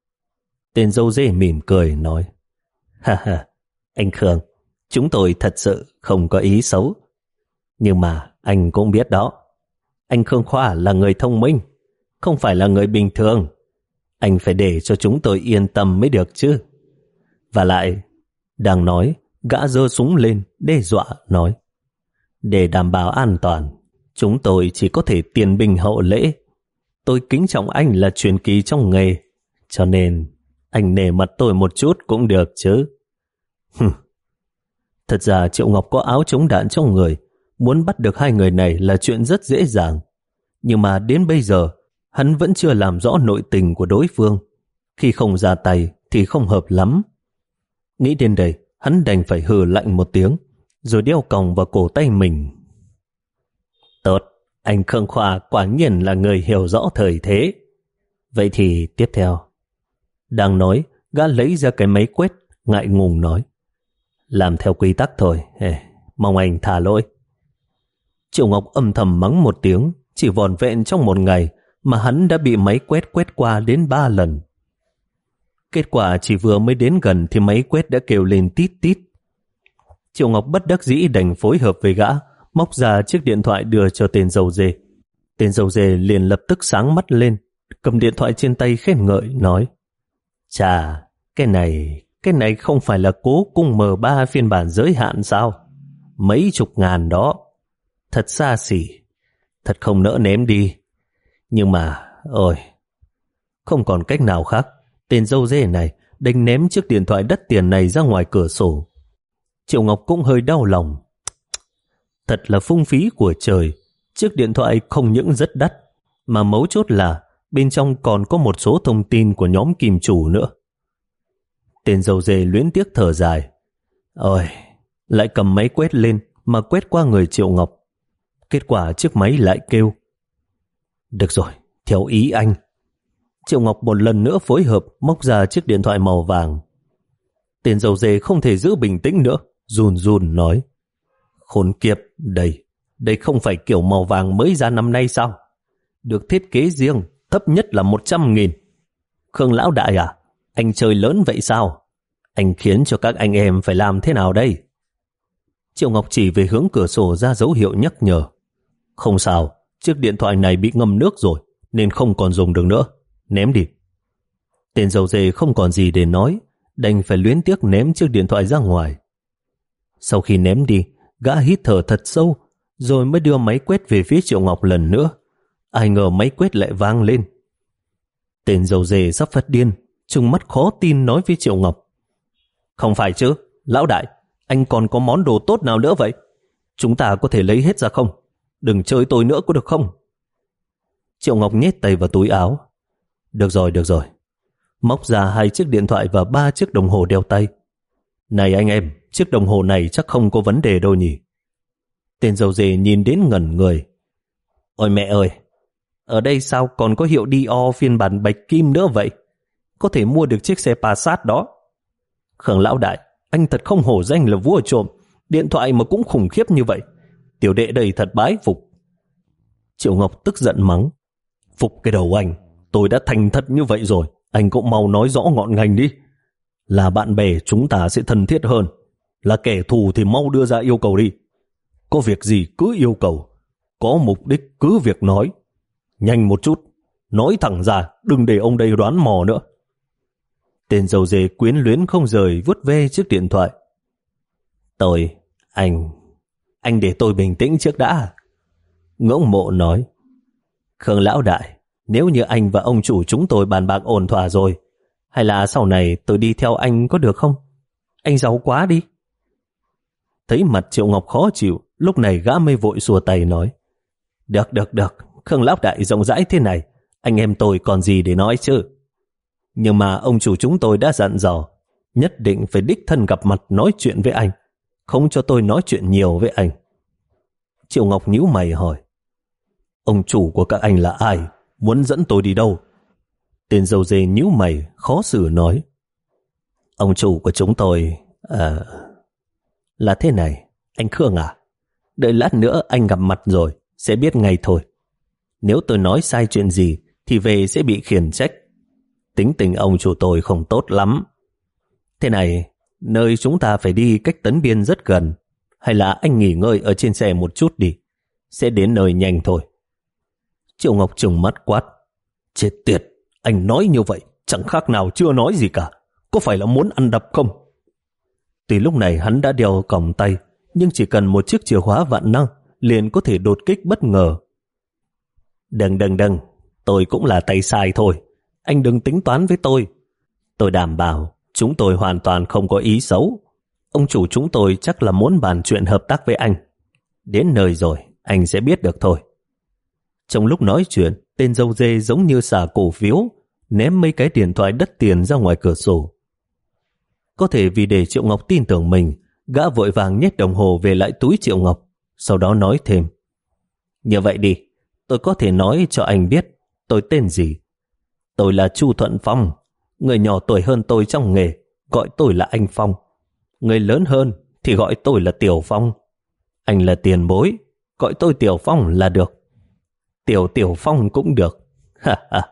Tên dâu dê mỉm cười nói: Ha ha, anh Khương, chúng tôi thật sự không có ý xấu. Nhưng mà anh cũng biết đó, anh Khương Khoa là người thông minh, không phải là người bình thường. Anh phải để cho chúng tôi yên tâm mới được chứ. Và lại, đang nói, gã giơ súng lên, đe dọa, nói: Để đảm bảo an toàn, chúng tôi chỉ có thể tiền binh hậu lễ. Tôi kính trọng anh là truyền kỳ trong nghề, cho nên anh nể mặt tôi một chút cũng được chứ. Thật ra Triệu Ngọc có áo chống đạn trong người, muốn bắt được hai người này là chuyện rất dễ dàng. Nhưng mà đến bây giờ, hắn vẫn chưa làm rõ nội tình của đối phương. Khi không ra tay thì không hợp lắm. Nghĩ đến đây, hắn đành phải hừ lạnh một tiếng, rồi đeo còng vào cổ tay mình. Tốt, anh Khương Khoa quả nhiên là người hiểu rõ thời thế. Vậy thì tiếp theo. Đang nói, gã lấy ra cái máy quét, ngại ngùng nói: Làm theo quy tắc thôi, hey, mong anh thả lỗi. Triệu Ngọc âm thầm mắng một tiếng, chỉ vòn vẹn trong một ngày mà hắn đã bị máy quét quét qua đến ba lần. Kết quả chỉ vừa mới đến gần thì máy quét đã kêu lên tít tít. Triệu Ngọc bất đắc dĩ đành phối hợp với gã, móc ra chiếc điện thoại đưa cho tên dâu dê. Tên dâu dê liền lập tức sáng mắt lên, cầm điện thoại trên tay khen ngợi nói: Chà, cái này, cái này không phải là Cố Cung M ba phiên bản giới hạn sao? Mấy chục ngàn đó. Thật xa xỉ, thật không nỡ ném đi. Nhưng mà, ôi, không còn cách nào khác. Tên dâu dê này đành ném chiếc điện thoại đắt tiền này ra ngoài cửa sổ. Triệu Ngọc cũng hơi đau lòng. Thật là phung phí của trời. Chiếc điện thoại không những rất đắt, mà mấu chốt là bên trong còn có một số thông tin của nhóm kim chủ nữa. Tên dâu dê luyến tiếc thở dài. Ôi, lại cầm máy quét lên mà quét qua người Triệu Ngọc. Kết quả chiếc máy lại kêu. Được rồi, theo ý anh. Triệu Ngọc một lần nữa phối hợp móc ra chiếc điện thoại màu vàng. Tên dâu dê không thể giữ bình tĩnh nữa, run run nói: Khốn kiếp, đây, đây không phải kiểu màu vàng mới ra năm nay sao? Được thiết kế riêng, thấp nhất là một trăm nghìn. Khương lão đại à, anh chơi lớn vậy sao? Anh khiến cho các anh em phải làm thế nào đây? Triệu Ngọc chỉ về hướng cửa sổ ra dấu hiệu nhắc nhở. Không sao, chiếc điện thoại này bị ngâm nước rồi, nên không còn dùng được nữa. Ném đi. Tên dâu dê không còn gì để nói, đành phải luyến tiếc ném chiếc điện thoại ra ngoài. Sau khi ném đi, gã hít thở thật sâu, rồi mới đưa máy quét về phía Triệu Ngọc lần nữa. Ai ngờ máy quét lại vang lên. Tên dâu dê sắp phát điên, trừng mắt khó tin nói với Triệu Ngọc: Không phải chứ, lão đại, anh còn có món đồ tốt nào nữa vậy? Chúng ta có thể lấy hết ra không? Đừng chơi tôi nữa có được không? Triệu Ngọc nhét tay vào túi áo. Được rồi, được rồi. Móc ra hai chiếc điện thoại và ba chiếc đồng hồ đeo tay. Này anh em, chiếc đồng hồ này chắc không có vấn đề đâu nhỉ? Tên dâu dê nhìn đến ngẩn người. Ôi mẹ ơi, ở đây sao còn có hiệu Dior phiên bản bạch kim nữa vậy? Có thể mua được chiếc xe Passat đó. Khương lão đại, anh thật không hổ danh là vua trộm, điện thoại mà cũng khủng khiếp như vậy. Tiểu đệ đây thật bái phục. Triệu Ngọc tức giận mắng: Phục cái đầu anh, tôi đã thành thật như vậy rồi, anh cũng mau nói rõ ngọn ngành đi. Là bạn bè chúng ta sẽ thân thiết hơn, là kẻ thù thì mau đưa ra yêu cầu đi. Có việc gì cứ yêu cầu, có mục đích cứ việc nói. Nhanh một chút, nói thẳng ra, đừng để ông đây đoán mò nữa. Tên dâu dê quyến luyến không rời vuốt ve chiếc điện thoại. Tôi, anh, anh để tôi bình tĩnh trước đã. Ngưỡng mộ nói: Khương lão đại, nếu như anh và ông chủ chúng tôi bàn bạc ổn thỏa rồi, hay là sau này tôi đi theo anh có được không? Anh giàu quá đi. Thấy mặt Triệu Ngọc khó chịu, lúc này gã mới vội xua tay nói: Được, được, được, Khương lão đại rộng rãi thế này, anh em tôi còn gì để nói chứ. Nhưng mà ông chủ chúng tôi đã dặn dò, nhất định phải đích thân gặp mặt nói chuyện với anh, không cho tôi nói chuyện nhiều với anh. Triệu Ngọc nhíu mày hỏi: Ông chủ của các anh là ai? Muốn dẫn tôi đi đâu? Tên dâu dê nhíu mày, khó xử nói: Ông chủ của chúng tôi... À, là thế này, anh Khương à, đợi lát nữa anh gặp mặt rồi, sẽ biết ngay thôi. Nếu tôi nói sai chuyện gì, thì về sẽ bị khiển trách. Tính tình ông chủ tôi không tốt lắm. Thế này, nơi chúng ta phải đi cách Tấn Biên rất gần, hay là anh nghỉ ngơi ở trên xe một chút đi, sẽ đến nơi nhanh thôi. Triệu Ngọc trừng mắt quát: Chết tiệt, anh nói như vậy chẳng khác nào chưa nói gì cả, có phải là muốn ăn đập không? Tuy lúc này hắn đã đeo còng tay, nhưng chỉ cần một chiếc chìa khóa vạn năng liền có thể đột kích bất ngờ. Đừng đừng đừng, tôi cũng là tay sai thôi, anh đừng tính toán với tôi. Tôi đảm bảo chúng tôi hoàn toàn không có ý xấu. Ông chủ chúng tôi chắc là muốn bàn chuyện hợp tác với anh. Đến nơi rồi, anh sẽ biết được thôi. Trong lúc nói chuyện, tên dâu dê giống như xả cổ phiếu, ném mấy cái điện thoại đắt tiền ra ngoài cửa sổ. Có thể vì để Triệu Ngọc tin tưởng mình, gã vội vàng nhét đồng hồ về lại túi Triệu Ngọc, sau đó nói thêm: Như vậy đi, tôi có thể nói cho anh biết tôi tên gì. Tôi là Chu Thuận Phong, người nhỏ tuổi hơn tôi trong nghề, gọi tôi là anh Phong. Người lớn hơn thì gọi tôi là Tiểu Phong. Anh là tiền bối, gọi tôi Tiểu Phong là được. Tiểu Tiểu Phong cũng được. Ha ha.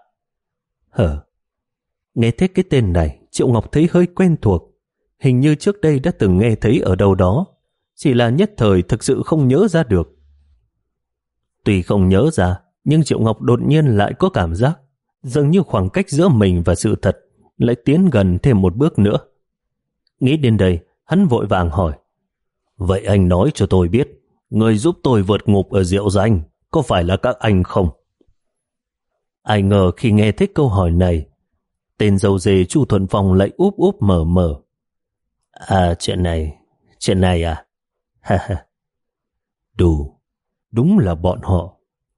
Hờ. Nghe thấy cái tên này, Triệu Ngọc thấy hơi quen thuộc. Hình như trước đây đã từng nghe thấy ở đâu đó, chỉ là nhất thời thực sự không nhớ ra được. Tuy không nhớ ra, Nhưng Triệu Ngọc đột nhiên lại có cảm giác dường như khoảng cách giữa mình và sự thật lại tiến gần thêm một bước nữa. Nghĩ đến đây, hắn vội vàng hỏi: Vậy anh nói cho tôi biết, người giúp tôi vượt ngục ở Diệu Danh có phải là các anh không? Ai ngờ khi nghe thấy câu hỏi này, tên dâu dê Chu Thuận Phong lại úp úp mở mở. À, chuyện này, chuyện này à? Ha ha. Đủ, đúng là bọn họ.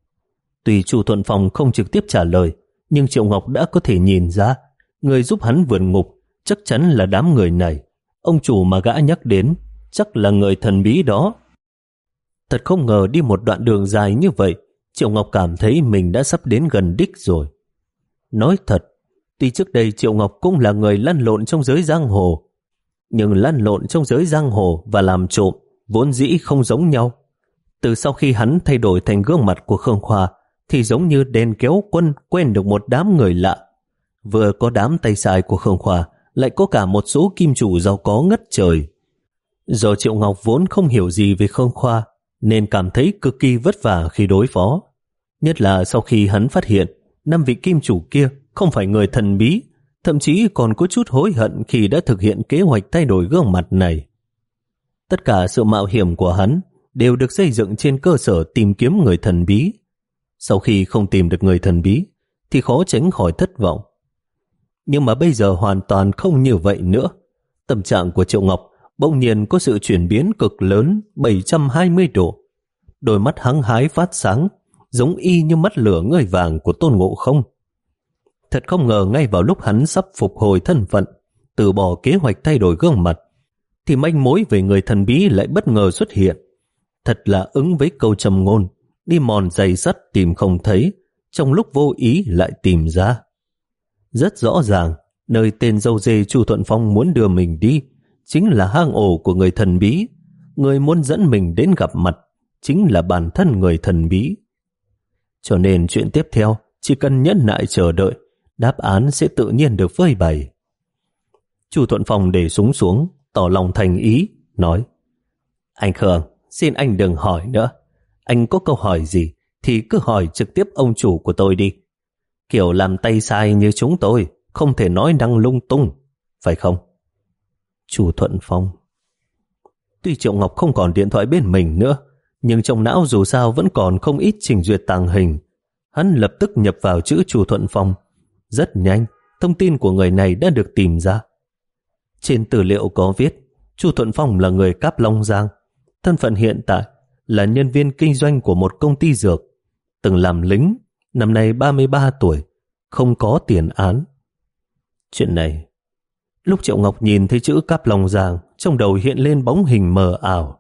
Tuy Chu Thuận Phong không trực tiếp trả lời, nhưng Triệu Ngọc đã có thể nhìn ra người giúp hắn vượt ngục chắc chắn là đám người này. Ông chủ mà gã nhắc đến chắc là người thần bí đó. Thật không ngờ đi một đoạn đường dài như vậy, Triệu Ngọc cảm thấy mình đã sắp đến gần đích rồi. Nói thật, tuy trước đây Triệu Ngọc cũng là người lăn lộn trong giới giang hồ, nhưng lăn lộn trong giới giang hồ và làm trộm vốn dĩ không giống nhau. Từ sau khi hắn thay đổi thành gương mặt của Khương Khoa, thì giống như đèn kéo quân quen được một đám người lạ. Vừa có đám tay sai của Khương Khoa, lại có cả một số kim chủ giàu có ngất trời. Do Triệu Ngọc vốn không hiểu gì về Khương Khoa, nên cảm thấy cực kỳ vất vả khi đối phó. Nhất là sau khi hắn phát hiện năm vị kim chủ kia không phải người thần bí, thậm chí còn có chút hối hận khi đã thực hiện kế hoạch thay đổi gương mặt này. Tất cả sự mạo hiểm của hắn đều được xây dựng trên cơ sở tìm kiếm người thần bí. Sau khi không tìm được người thần bí, thì khó tránh khỏi thất vọng. Nhưng mà bây giờ hoàn toàn không như vậy nữa. Tâm trạng của Triệu Ngọc bỗng nhiên có sự chuyển biến cực lớn bảy trăm hai mươi độ. Đôi mắt hăng hái phát sáng, giống y như mắt lửa ngời vàng của Tôn Ngộ Không. Thật không ngờ ngay vào lúc hắn sắp phục hồi thân phận, từ bỏ kế hoạch thay đổi gương mặt, thì manh mối về người thần bí lại bất ngờ xuất hiện. Thật là ứng với câu trầm ngôn, đi mòn giày sắt tìm không thấy, trong lúc vô ý lại tìm ra. Rất rõ ràng, nơi tên dâu dê Chu Thuận Phong muốn đưa mình đi chính là hang ổ của người thần bí. Người muốn dẫn mình đến gặp mặt chính là bản thân người thần bí. Cho nên chuyện tiếp theo chỉ cần nhẫn nại chờ đợi, đáp án sẽ tự nhiên được phơi bày. Chu Thuận Phong để súng xuống, tỏ lòng thành ý, nói: Anh Khương, xin anh đừng hỏi nữa. Anh có câu hỏi gì thì cứ hỏi trực tiếp ông chủ của tôi đi. Kiểu làm tay sai như chúng tôi không thể nói năng lung tung, phải không? Chu Thuận Phong. Tuy Triệu Ngọc không còn điện thoại bên mình nữa, nhưng trong não dù sao vẫn còn không ít trình duyệt tàng hình. Hắn lập tức nhập vào chữ Chu Thuận Phong. Rất nhanh, thông tin của người này đã được tìm ra. Trên tư liệu có viết Chu Thuận Phong là người Cáp Long Giang. Thân phận hiện tại là nhân viên kinh doanh của một công ty dược, từng làm lính, năm nay ba mươi ba tuổi, không có tiền án. Chuyện này, lúc Triệu Ngọc nhìn thấy chữ Cáp Long Giang, trong đầu hiện lên bóng hình mờ ảo.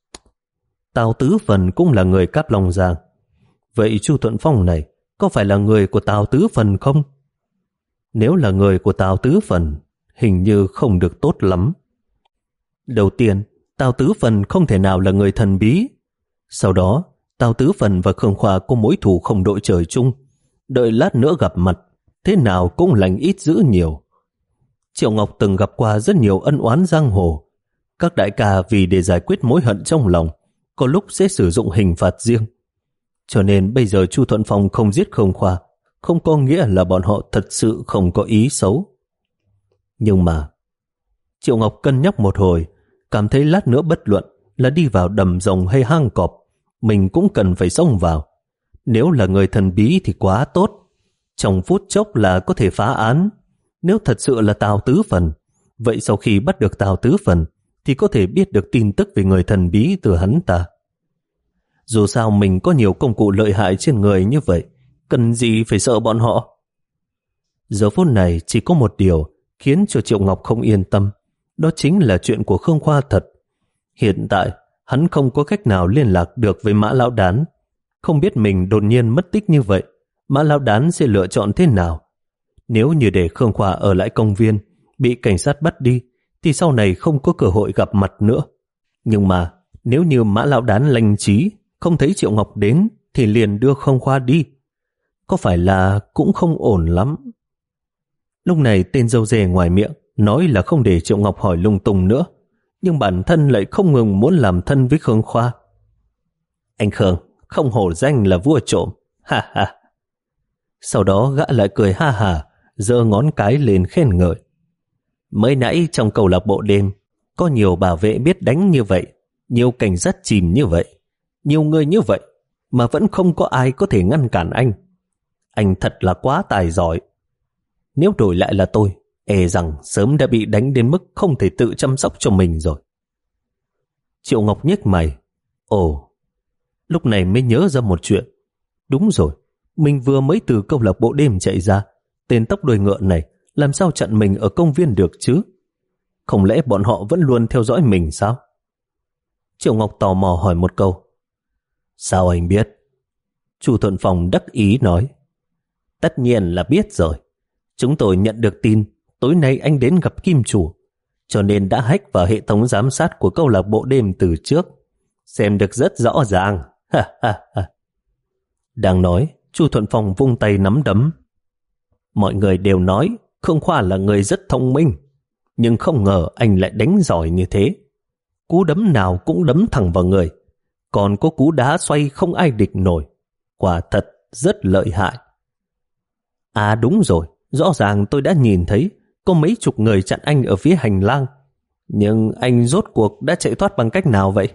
Tào Tứ Phần cũng là người Cáp Long Giang. Vậy Chu Thuận Phong này có phải là người của Tào Tứ Phần không? Nếu là người của Tào Tứ Phần, hình như không được tốt lắm. Đầu tiên, Tào Tứ Phần không thể nào là người thần bí. Sau đó, Tào Tứ Phần và Khương Khoa có mối thù không đội trời chung. Đợi lát nữa gặp mặt, thế nào cũng lành ít dữ nhiều. Triệu Ngọc từng gặp qua rất nhiều ân oán giang hồ. Các đại ca vì để giải quyết mối hận trong lòng, có lúc sẽ sử dụng hình phạt riêng. Cho nên bây giờ Chu Thuận Phong không giết Khương Khoa, không có nghĩa là bọn họ thật sự không có ý xấu. Nhưng mà, Triệu Ngọc cân nhắc một hồi, cảm thấy lát nữa bất luận là đi vào đầm rồng hay hang cọp, mình cũng cần phải xông vào. Nếu là người thần bí thì quá tốt, trong phút chốc là có thể phá án. Nếu thật sự là Tào Tứ Phần, vậy sau khi bắt được Tào Tứ Phần thì có thể biết được tin tức về người thần bí từ hắn ta. Dù sao mình có nhiều công cụ lợi hại trên người như vậy, cần gì phải sợ bọn họ. Giờ phút này chỉ có một điều khiến cho Triệu Ngọc không yên tâm, đó chính là chuyện của Khương Khoa thật. Hiện tại hắn không có cách nào liên lạc được với Mã Lão Đán. Không biết mình đột nhiên mất tích như vậy, Mã Lão Đán sẽ lựa chọn thế nào. Nếu như để Khương Khoa ở lại công viên, bị cảnh sát bắt đi, thì sau này không có cơ hội gặp mặt nữa. Nhưng mà nếu như Mã Lão Đán lành trí, không thấy Triệu Ngọc đến, thì liền đưa Khương Khoa đi. Có phải là cũng không ổn lắm. Lúc này tên dâu dê ngoài miệng nói là không để Triệu Ngọc hỏi lung tung nữa, nhưng bản thân lại không ngừng muốn làm thân với Khương Khoa. Anh Khương, không hổ danh là vua trộm. Ha ha. Sau đó gã lại cười ha hà, giơ ngón cái lên khen ngợi. Mới nãy trong câu lạc bộ đêm, có nhiều bảo vệ biết đánh như vậy, nhiều cảnh sát chìm như vậy, nhiều người như vậy, mà vẫn không có ai có thể ngăn cản anh. Anh thật là quá tài giỏi. Nếu đổi lại là tôi, e rằng sớm đã bị đánh đến mức không thể tự chăm sóc cho mình rồi. Triệu Ngọc nhếch mày. Ồ, lúc này mới nhớ ra một chuyện. Đúng rồi, mình vừa mới từ câu lạc bộ đêm chạy ra, tên tóc đuôi ngựa này làm sao chặn mình ở công viên được chứ? Không lẽ bọn họ vẫn luôn theo dõi mình sao? Triệu Ngọc tò mò hỏi một câu. Sao anh biết? Chu Thuận Phong đắc ý nói. Tất nhiên là biết rồi. Chúng tôi nhận được tin tối nay anh đến gặp Kim chủ, cho nên đã hack vào hệ thống giám sát của câu lạc bộ đêm từ trước. Xem được rất rõ ràng. Ha ha ha. Đang nói, Chu Thuận Phong vung tay nắm đấm. Mọi người đều nói Khương Khoa là người rất thông minh, nhưng không ngờ anh lại đánh giỏi như thế. Cú đấm nào cũng đấm thẳng vào người, còn có cú đá xoay không ai địch nổi. Quả thật rất lợi hại. À đúng rồi, rõ ràng tôi đã nhìn thấy có mấy chục người chặn anh ở phía hành lang. Nhưng anh rốt cuộc đã chạy thoát bằng cách nào vậy?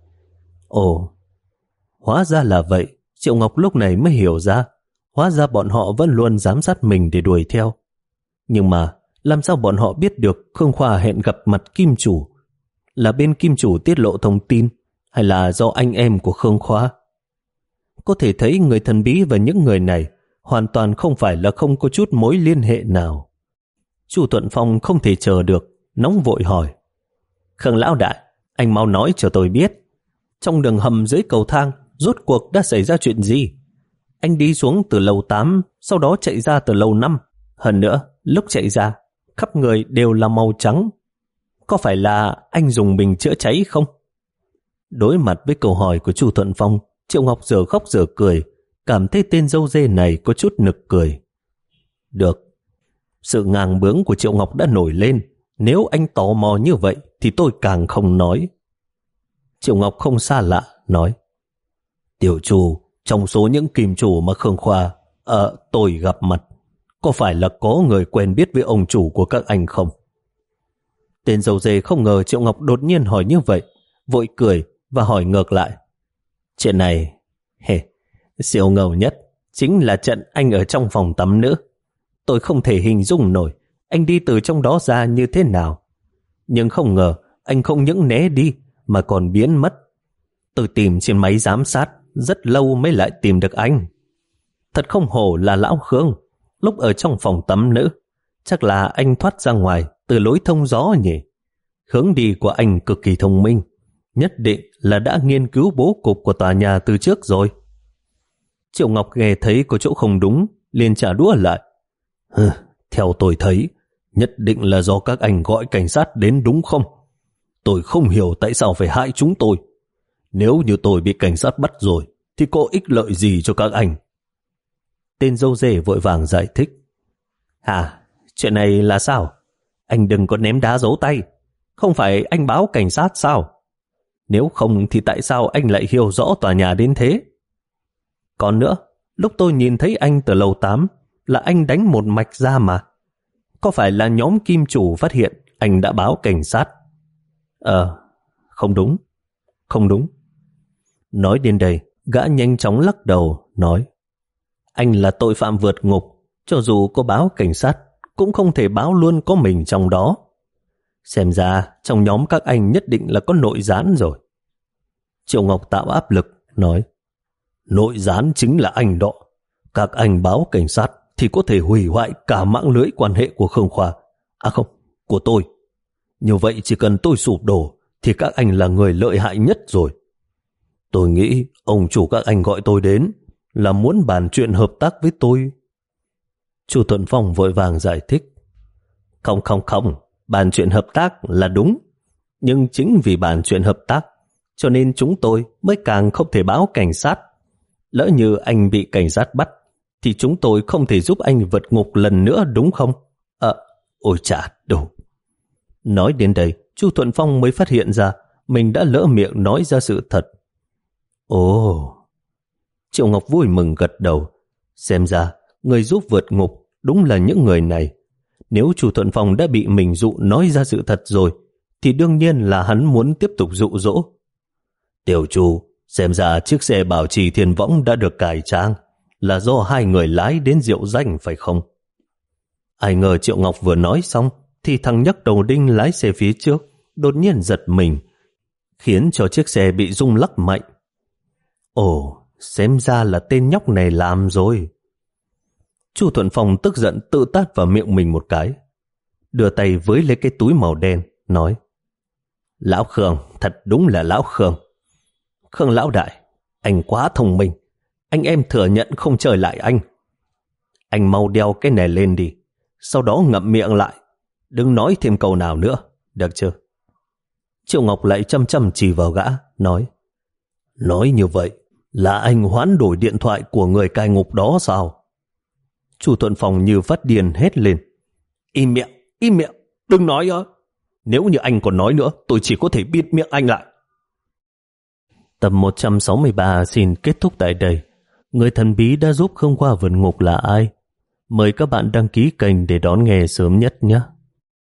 Ồ, hóa ra là vậy. Triệu Ngọc lúc này mới hiểu ra. Hóa ra bọn họ vẫn luôn giám sát mình để đuổi theo. Nhưng mà làm sao bọn họ biết được Khương Khoa hẹn gặp mặt Kim chủ? Là bên Kim chủ tiết lộ thông tin, hay là do anh em của Khương Khoa? Có thể thấy người thần bí và những người này hoàn toàn không phải là không có chút mối liên hệ nào. Chu Thuận Phong không thể chờ được, nóng vội hỏi. Khương lão đại, anh mau nói cho tôi biết, trong đường hầm dưới cầu thang rốt cuộc đã xảy ra chuyện gì? Anh đi xuống từ lầu tám, sau đó chạy ra từ lầu năm. Hơn nữa, lúc chạy ra, khắp người đều là màu trắng. Có phải là anh dùng bình chữa cháy không? Đối mặt với câu hỏi của Chu Thuận Phong, Triệu Ngọc giờ khóc giờ cười, cảm thấy tên dâu dê này có chút nực cười. Được. Sự ngang bướng của Triệu Ngọc đã nổi lên. Nếu anh tò mò như vậy thì tôi càng không nói. Triệu Ngọc không xa lạ, nói. Tiểu Chu, trong số những kim chủ mà Khương Khoa Ờ, tôi gặp mặt, có phải là có người quen biết với ông chủ của các anh không? Tên dâu dê không ngờ Triệu Ngọc đột nhiên hỏi như vậy, vội cười và hỏi ngược lại. Chuyện này, hề, siêu ngầu nhất chính là trận anh ở trong phòng tắm nữa. Tôi không thể hình dung nổi anh đi từ trong đó ra như thế nào. Nhưng không ngờ anh không những né đi mà còn biến mất. Tôi tìm trên máy giám sát rất lâu mới lại tìm được anh. Thật không hổ là lão Khương, lúc ở trong phòng tắm nữ, chắc là anh thoát ra ngoài từ lối thông gió nhỉ. Hướng đi của anh cực kỳ thông minh, nhất định là đã nghiên cứu bố cục của tòa nhà từ trước rồi. Triệu Ngọc nghe thấy có chỗ không đúng, liền trả đũa lại. Hừ, theo tôi thấy, nhất định là do các anh gọi cảnh sát đến đúng không? Tôi không hiểu tại sao phải hại chúng tôi. Nếu như tôi bị cảnh sát bắt rồi, thì có ích lợi gì cho các anh? Tên dâu dê vội vàng giải thích. Hả? Chuyện này là sao? Anh đừng có ném đá giấu tay. Không phải anh báo cảnh sát sao? Nếu không thì tại sao anh lại hiểu rõ tòa nhà đến thế? Còn nữa, lúc tôi nhìn thấy anh từ lầu tám là anh đánh một mạch ra mà. Có phải là nhóm kim chủ phát hiện anh đã báo cảnh sát? Ờ, không đúng, không đúng. Nói đến đây, gã nhanh chóng lắc đầu, nói. Anh là tội phạm vượt ngục, cho dù có báo cảnh sát, cũng không thể báo luôn có mình trong đó. Xem ra, trong nhóm các anh nhất định là có nội gián rồi. Triệu Ngọc tạo áp lực, nói. Nội gián chính là anh đó. Các anh báo cảnh sát thì có thể hủy hoại cả mạng lưới quan hệ của Khương Khoa. À không, của tôi. Như vậy chỉ cần tôi sụp đổ thì các anh là người lợi hại nhất rồi. Tôi nghĩ ông chủ các anh gọi tôi đến là muốn bàn chuyện hợp tác với tôi. Chu Thuận Phong vội vàng giải thích. Không không không, bàn chuyện hợp tác là đúng. Nhưng chính vì bàn chuyện hợp tác cho nên chúng tôi mới càng không thể báo cảnh sát. Lỡ như anh bị cảnh sát bắt thì chúng tôi không thể giúp anh vượt ngục lần nữa đúng không? Ờ, à, ôi chà, đủ. Nói đến đây, Chu Thuận Phong mới phát hiện ra mình đã lỡ miệng nói ra sự thật. Ồ, Triệu Ngọc vui mừng gật đầu. Xem ra, người giúp vượt ngục đúng là những người này. Nếu Chu Thuận Phong đã bị mình dụ nói ra sự thật rồi, thì đương nhiên là hắn muốn tiếp tục dụ dỗ. Tiểu Chu, xem ra chiếc xe bảo trì thiên võng đã được cải trang, là do hai người lái đến Diệu Danh phải không? Ai ngờ Triệu Ngọc vừa nói xong, thì thằng nhóc đầu đinh lái xe phía trước đột nhiên giật mình, khiến cho chiếc xe bị rung lắc mạnh. Ồ, xem ra là tên nhóc này làm rồi. Chu Thuận Phong tức giận tự tát vào miệng mình một cái, đưa tay với lấy cái túi màu đen, nói: Lão Khương, thật đúng là Lão Khương. Khương lão đại, anh quá thông minh, anh em thừa nhận không chơi lại anh. Anh mau đeo cái này lên đi, sau đó ngậm miệng lại, đừng nói thêm câu nào nữa, được chưa? Triệu Ngọc lại chăm chăm chỉ vào gã, nói: Nói như vậy là anh hoán đổi điện thoại của người cai ngục đó sao? Chu Thuận Phong như phát điên hét lên: Im miệng, im miệng, đừng nói nữa. Nếu như anh còn nói nữa, tôi chỉ có thể bịt miệng anh lại. Tập một trăm sáu mươi ba xin kết thúc tại đây. Người thần bí đã giúp Khương qua vượt ngục là ai? Mời các bạn đăng ký kênh để đón nghe sớm nhất nhé.